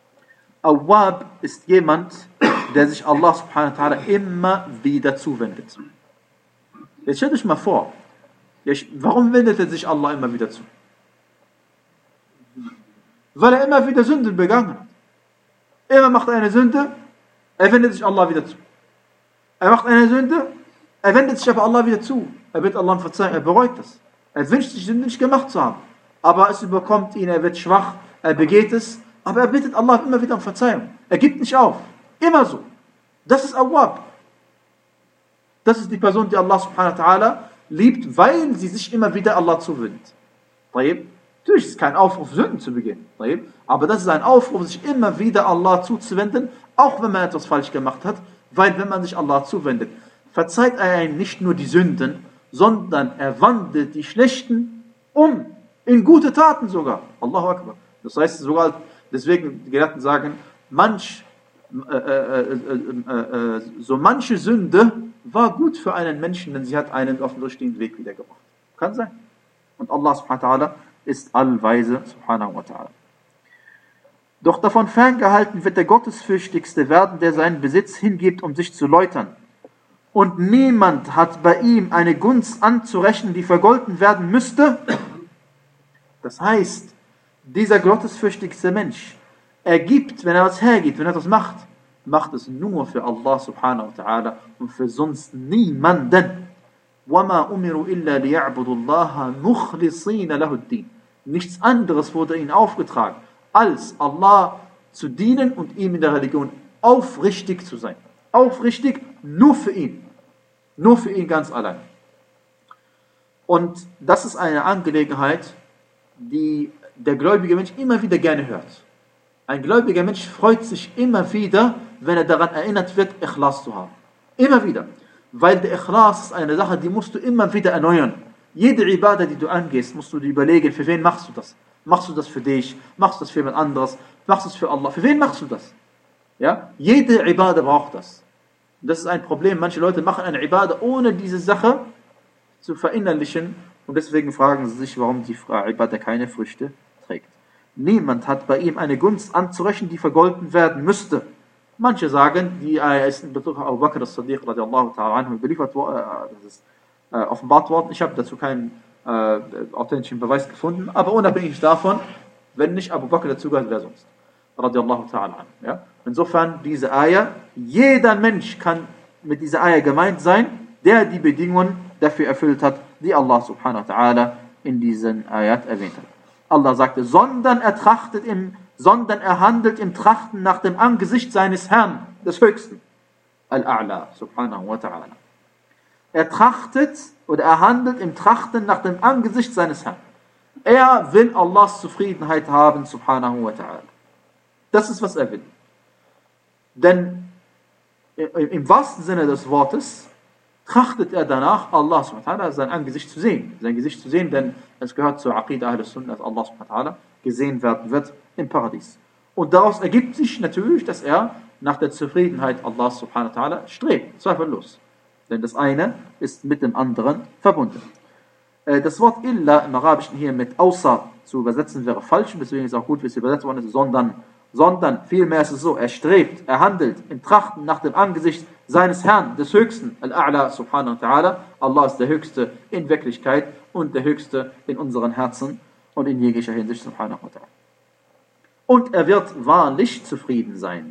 Awwab ist jemand, der sich Allah subhanahu wa ta'ala immer wieder zuwendet. Jetzt stellt euch mal vor, warum wendet er sich Allah immer wieder zu? Weil er immer wieder Sünden begangen hat. Immer macht er eine Sünde, er wendet sich Allah wieder zu. Er macht eine Sünde, er wendet sich aber Allah wieder zu. Er wird Allah verzeihen, er bereut das. Er wünscht sich, Sünde nicht gemacht zu haben. Aber es überkommt ihn, er wird schwach, er begeht es, aber er bittet Allah immer wieder um Verzeihung. Er gibt nicht auf. Immer so. Das ist Awwab. Das ist die Person, die Allah subhanahu wa ta'ala liebt, weil sie sich immer wieder Allah zuwendet. Natürlich ist es kein Aufruf, Sünden zu begehen. Aber das ist ein Aufruf, sich immer wieder Allah zuzuwenden, auch wenn man etwas falsch gemacht hat, weil wenn man sich Allah zuwendet, verzeiht er einem nicht nur die Sünden, sondern er wandelt die schlechten um, in gute Taten sogar. Allahu Akbar. Das heißt sogar, deswegen die Gelehrten sagen, manch, äh, äh, äh, äh, so manche Sünde war gut für einen Menschen, denn sie hat einen auf den richtigen Weg wiedergebracht. Kann sein. Und Allah subhanahu wa ta'ala ist allweise subhanahu wa ta'ala. Doch davon ferngehalten wird der Gottesfürchtigste werden, der seinen Besitz hingibt, um sich zu läutern. Und niemand hat bei ihm eine Gunst anzurechnen, die vergolten werden müsste. Das heißt, dieser gottesfürchtigste Mensch, er gibt, wenn er was hergibt, wenn er etwas macht, macht es nur für Allah subhanahu wa ta'ala und für sonst niemanden. وَمَا أُمِرُوا إِلَّا لِيَعْبُدُوا اللَّهَ مُخْلِصِينَ لَهُ الدِّينَ. Nichts anderes wurde ihnen aufgetragen, als Allah zu dienen und ihm in der Religion aufrichtig zu sein. Aufrichtig nur für ihn. Nur für ihn ganz allein. Und das ist eine Angelegenheit, die der gläubige Mensch immer wieder gerne hört. Ein gläubiger Mensch freut sich immer wieder, wenn er daran erinnert wird, Ikhlas zu haben. Immer wieder. Weil der Ikhlas ist eine Sache, die musst du immer wieder erneuern. Jede Ibadah, die du angehst, musst du dir überlegen, für wen machst du das? Machst du das für dich? Machst du das für jemand anderes? Machst du das für Allah? Für wen machst du das? Ja? Jede Ibadah braucht das. Das ist ein Problem. Manche Leute machen eine Ibadah, ohne diese Sache zu verinnerlichen. Und deswegen fragen sie sich, warum die Ibadah keine Früchte trägt. Niemand hat bei ihm eine Gunst anzurechnen, die vergolten werden müsste. Manche sagen, die ist in Bezug auf Abu Bakr as-Siddiq radiallahu ta'ala anhu überliefert worden, das ist äh, offenbart worden. Ich habe dazu keinen äh, authentischen Beweis gefunden, aber unabhängig davon, wenn nicht Abu Bakr dazugehört, wer sonst. radiallahu ta'ala an. Ja? Insofern, diese Ayah, jeder Mensch kann mit dieser Ayah gemeint sein, der die Bedingungen dafür erfüllt hat, die Allah subhanahu wa ta'ala in diesen Ayat erwähnt hat. Allah sagte, sondern er trachtet im, sondern er handelt im Trachten nach dem Angesicht seines Herrn, des Höchsten. Al-A'la, subhanahu wa ta'ala. Er trachtet oder er handelt im Trachten nach dem Angesicht seines Herrn. Er will Allahs Zufriedenheit haben, subhanahu wa ta'ala. Das ist, was er will. Denn im wahrsten Sinne des Wortes trachtet er danach, Allah subhanahu wa ta'ala sein Angesicht zu sehen. Sein Gesicht zu sehen, denn es gehört zur Aqidah Ahl Sunnah, dass Allah subhanahu wa ta'ala gesehen werden wird im Paradies. Und daraus ergibt sich natürlich, dass er nach der Zufriedenheit Allah subhanahu wa ta'ala strebt, zweifellos. Denn das eine ist mit dem anderen verbunden. Das Wort illa im Arabischen hier mit außer zu übersetzen wäre falsch, deswegen ist es auch gut, wie es übersetzt worden ist, sondern, sondern vielmehr ist es so, er strebt, er handelt im Trachten nach dem Angesicht seines Herrn, des Höchsten, Al-A'la subhanahu wa ta'ala. Allah ist der Höchste in Wirklichkeit und der Höchste in unseren Herzen und in jeglicher Hinsicht, subhanahu wa ta'ala. Und er wird wahrlich zufrieden sein.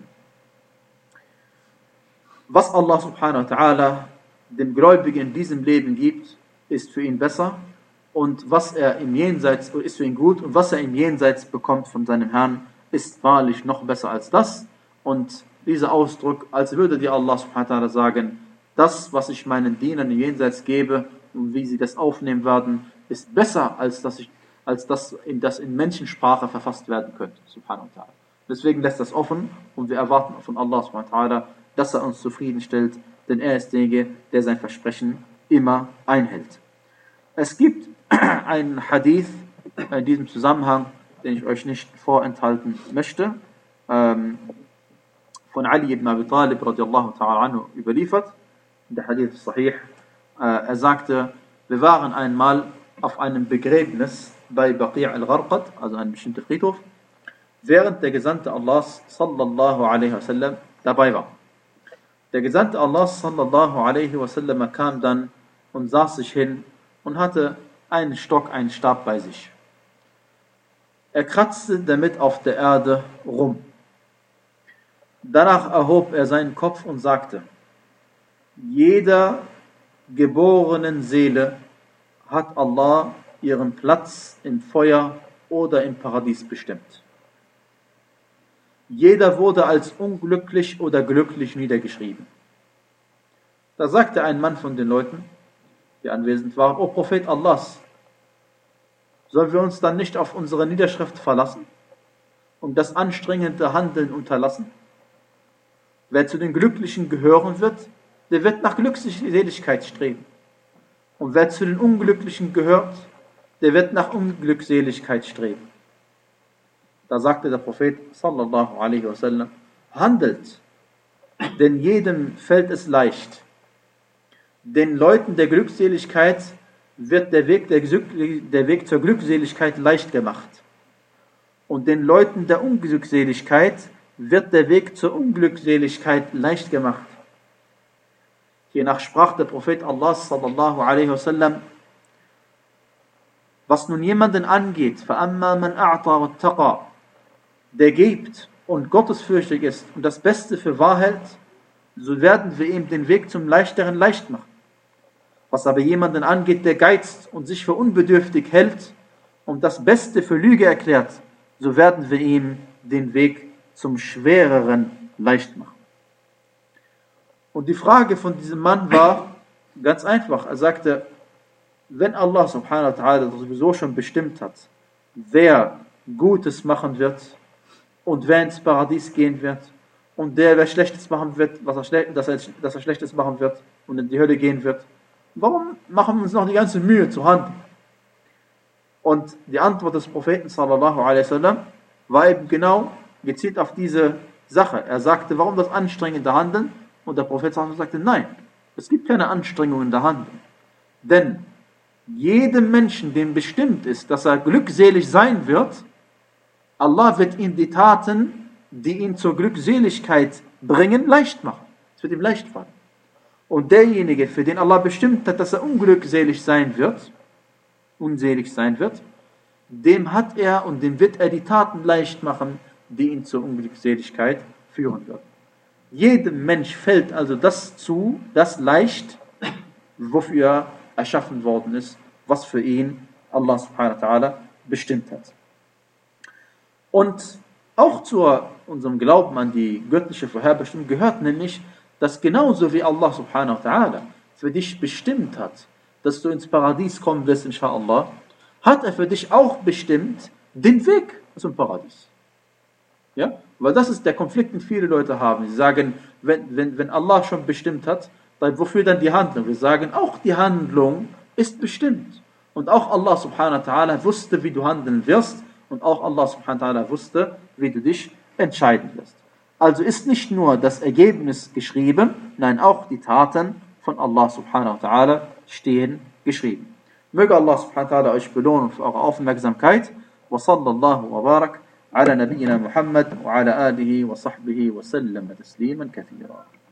Was Allah subhanahu wa ta'ala dem Gläubigen in diesem Leben gibt, ist für ihn besser, und was er im Jenseits ist für ihn gut, und was er im Jenseits bekommt von seinem Herrn, ist wahrlich noch besser als das. Und dieser Ausdruck, als würde dir Allah subhanahu wa ta'ala sagen, das, was ich meinen Dienern im Jenseits gebe und wie sie das aufnehmen werden, ist besser als das, ich, als das, in, das in Menschensprache verfasst werden könnte, subhanahu wa ta'ala. Deswegen lässt das offen, und wir erwarten von Allah subhanahu wa ta'ala, dass er uns zufriedenstellt, denn er ist derjenige, der sein Versprechen immer einhält. Es gibt einen Hadith in diesem Zusammenhang, den ich euch nicht vorenthalten möchte, ähm, von Ali ibn Abi Talib radiallahu ta'ala anhu überliefert. Der Hadith ist sahih. Äh, er sagte, wir waren einmal auf einem Begräbnis bei Baqi' al-Gharqad, also einem bestimmten Friedhof, während der Gesandte Allahs sallallahu alaihi wasallam dabei war. Der Gesandte Allahs sallallahu alaihi wasallam kam dann und saß sich hin und hatte einen Stock, einen Stab bei sich. Er kratzte damit auf der Erde rum. Danach erhob er seinen Kopf und sagte, jeder geborenen Seele hat Allah ihren Platz im Feuer oder im Paradies bestimmt. Jeder wurde als unglücklich oder glücklich niedergeschrieben. Da sagte ein Mann von den Leuten, die anwesend waren, O Prophet Allahs, sollen wir uns dann nicht auf unsere Niederschrift verlassen und das anstrengende Handeln unterlassen? Wer zu den Glücklichen gehören wird, der wird nach Glückseligkeit streben. Und wer zu den Unglücklichen gehört, der wird nach Unglückseligkeit streben. Da sagte der Prophet sallallahu alaihi wasallam, handelt, denn jedem fällt es leicht. Den Leuten der Glückseligkeit wird der Weg, der, der Weg zur Glückseligkeit leicht gemacht. Und den Leuten der Unglückseligkeit wird der Weg zur Unglückseligkeit leicht gemacht. Hiernach sprach der Prophet Allah sallallahu alaihi wasallam, was nun jemanden angeht, فَأَمَّا مَنْ أَعْطَى وَاتَّقَى, der gibt und gottesfürchtig ist und das Beste für wahr hält, so werden wir ihm den Weg zum Leichteren leicht machen. Was aber jemanden angeht, der geizt und sich für unbedürftig hält und das Beste für Lüge erklärt, so werden wir ihm den Weg zum Schwereren leicht machen. Und die Frage von diesem Mann war ganz einfach. Er sagte, wenn Allah subhanahu wa ta'ala sowieso schon bestimmt hat, wer Gutes machen wird und wer ins Paradies gehen wird und der, wer Schlechtes machen wird, was er schle- dass, er, dass er Schlechtes machen wird und in die Hölle gehen wird, warum machen wir uns noch die ganze Mühe zu handeln? Und die Antwort des Propheten sallallahu alaihi wasallam war eben genau gezielt auf diese Sache. Er sagte, warum das anstrengende Handeln? Und der Prophet sallallahu alaihi wasallam sagte, nein, es gibt keine Anstrengungen der Handeln. Denn jedem Menschen, dem bestimmt ist, dass er glückselig sein wird, Allah wird ihm die Taten, die ihn zur Glückseligkeit bringen, leicht machen. Es wird ihm leicht fallen. Und derjenige, für den Allah bestimmt hat, dass er unglückselig sein wird, unselig sein wird, dem hat er und dem wird er die Taten leicht machen, die ihn zur Unglückseligkeit führen würden. Jedem Mensch fällt also das zu, das leicht, wofür er erschaffen worden ist, was für ihn Allah subhanahu wa ta'ala bestimmt hat. Und auch zu unserem Glauben an die göttliche Vorherbestimmung gehört nämlich, dass genauso wie Allah subhanahu wa ta'ala für dich bestimmt hat, dass du ins Paradies kommen wirst, inshallah, hat er für dich auch bestimmt den Weg zum Paradies. Ja? Weil das ist der Konflikt, den viele Leute haben. Sie sagen, wenn, wenn, wenn Allah schon bestimmt hat, dann wofür dann die Handlung? Wir sagen, auch die Handlung ist bestimmt. Und auch Allah subhanahu wa ta'ala wusste, wie du handeln wirst. Und auch Allah subhanahu wa ta'ala wusste, wie du dich entscheiden wirst. Also ist nicht nur das Ergebnis geschrieben, nein, auch die Taten von Allah subhanahu wa ta'ala stehen geschrieben. Möge Allah subhanahu wa ta'ala euch belohnen für eure Aufmerksamkeit. Wa sallallahu wa barak ala nabiyyina Muhammad wa ala alihi wa sahbihi wa sallam tasliman kathira.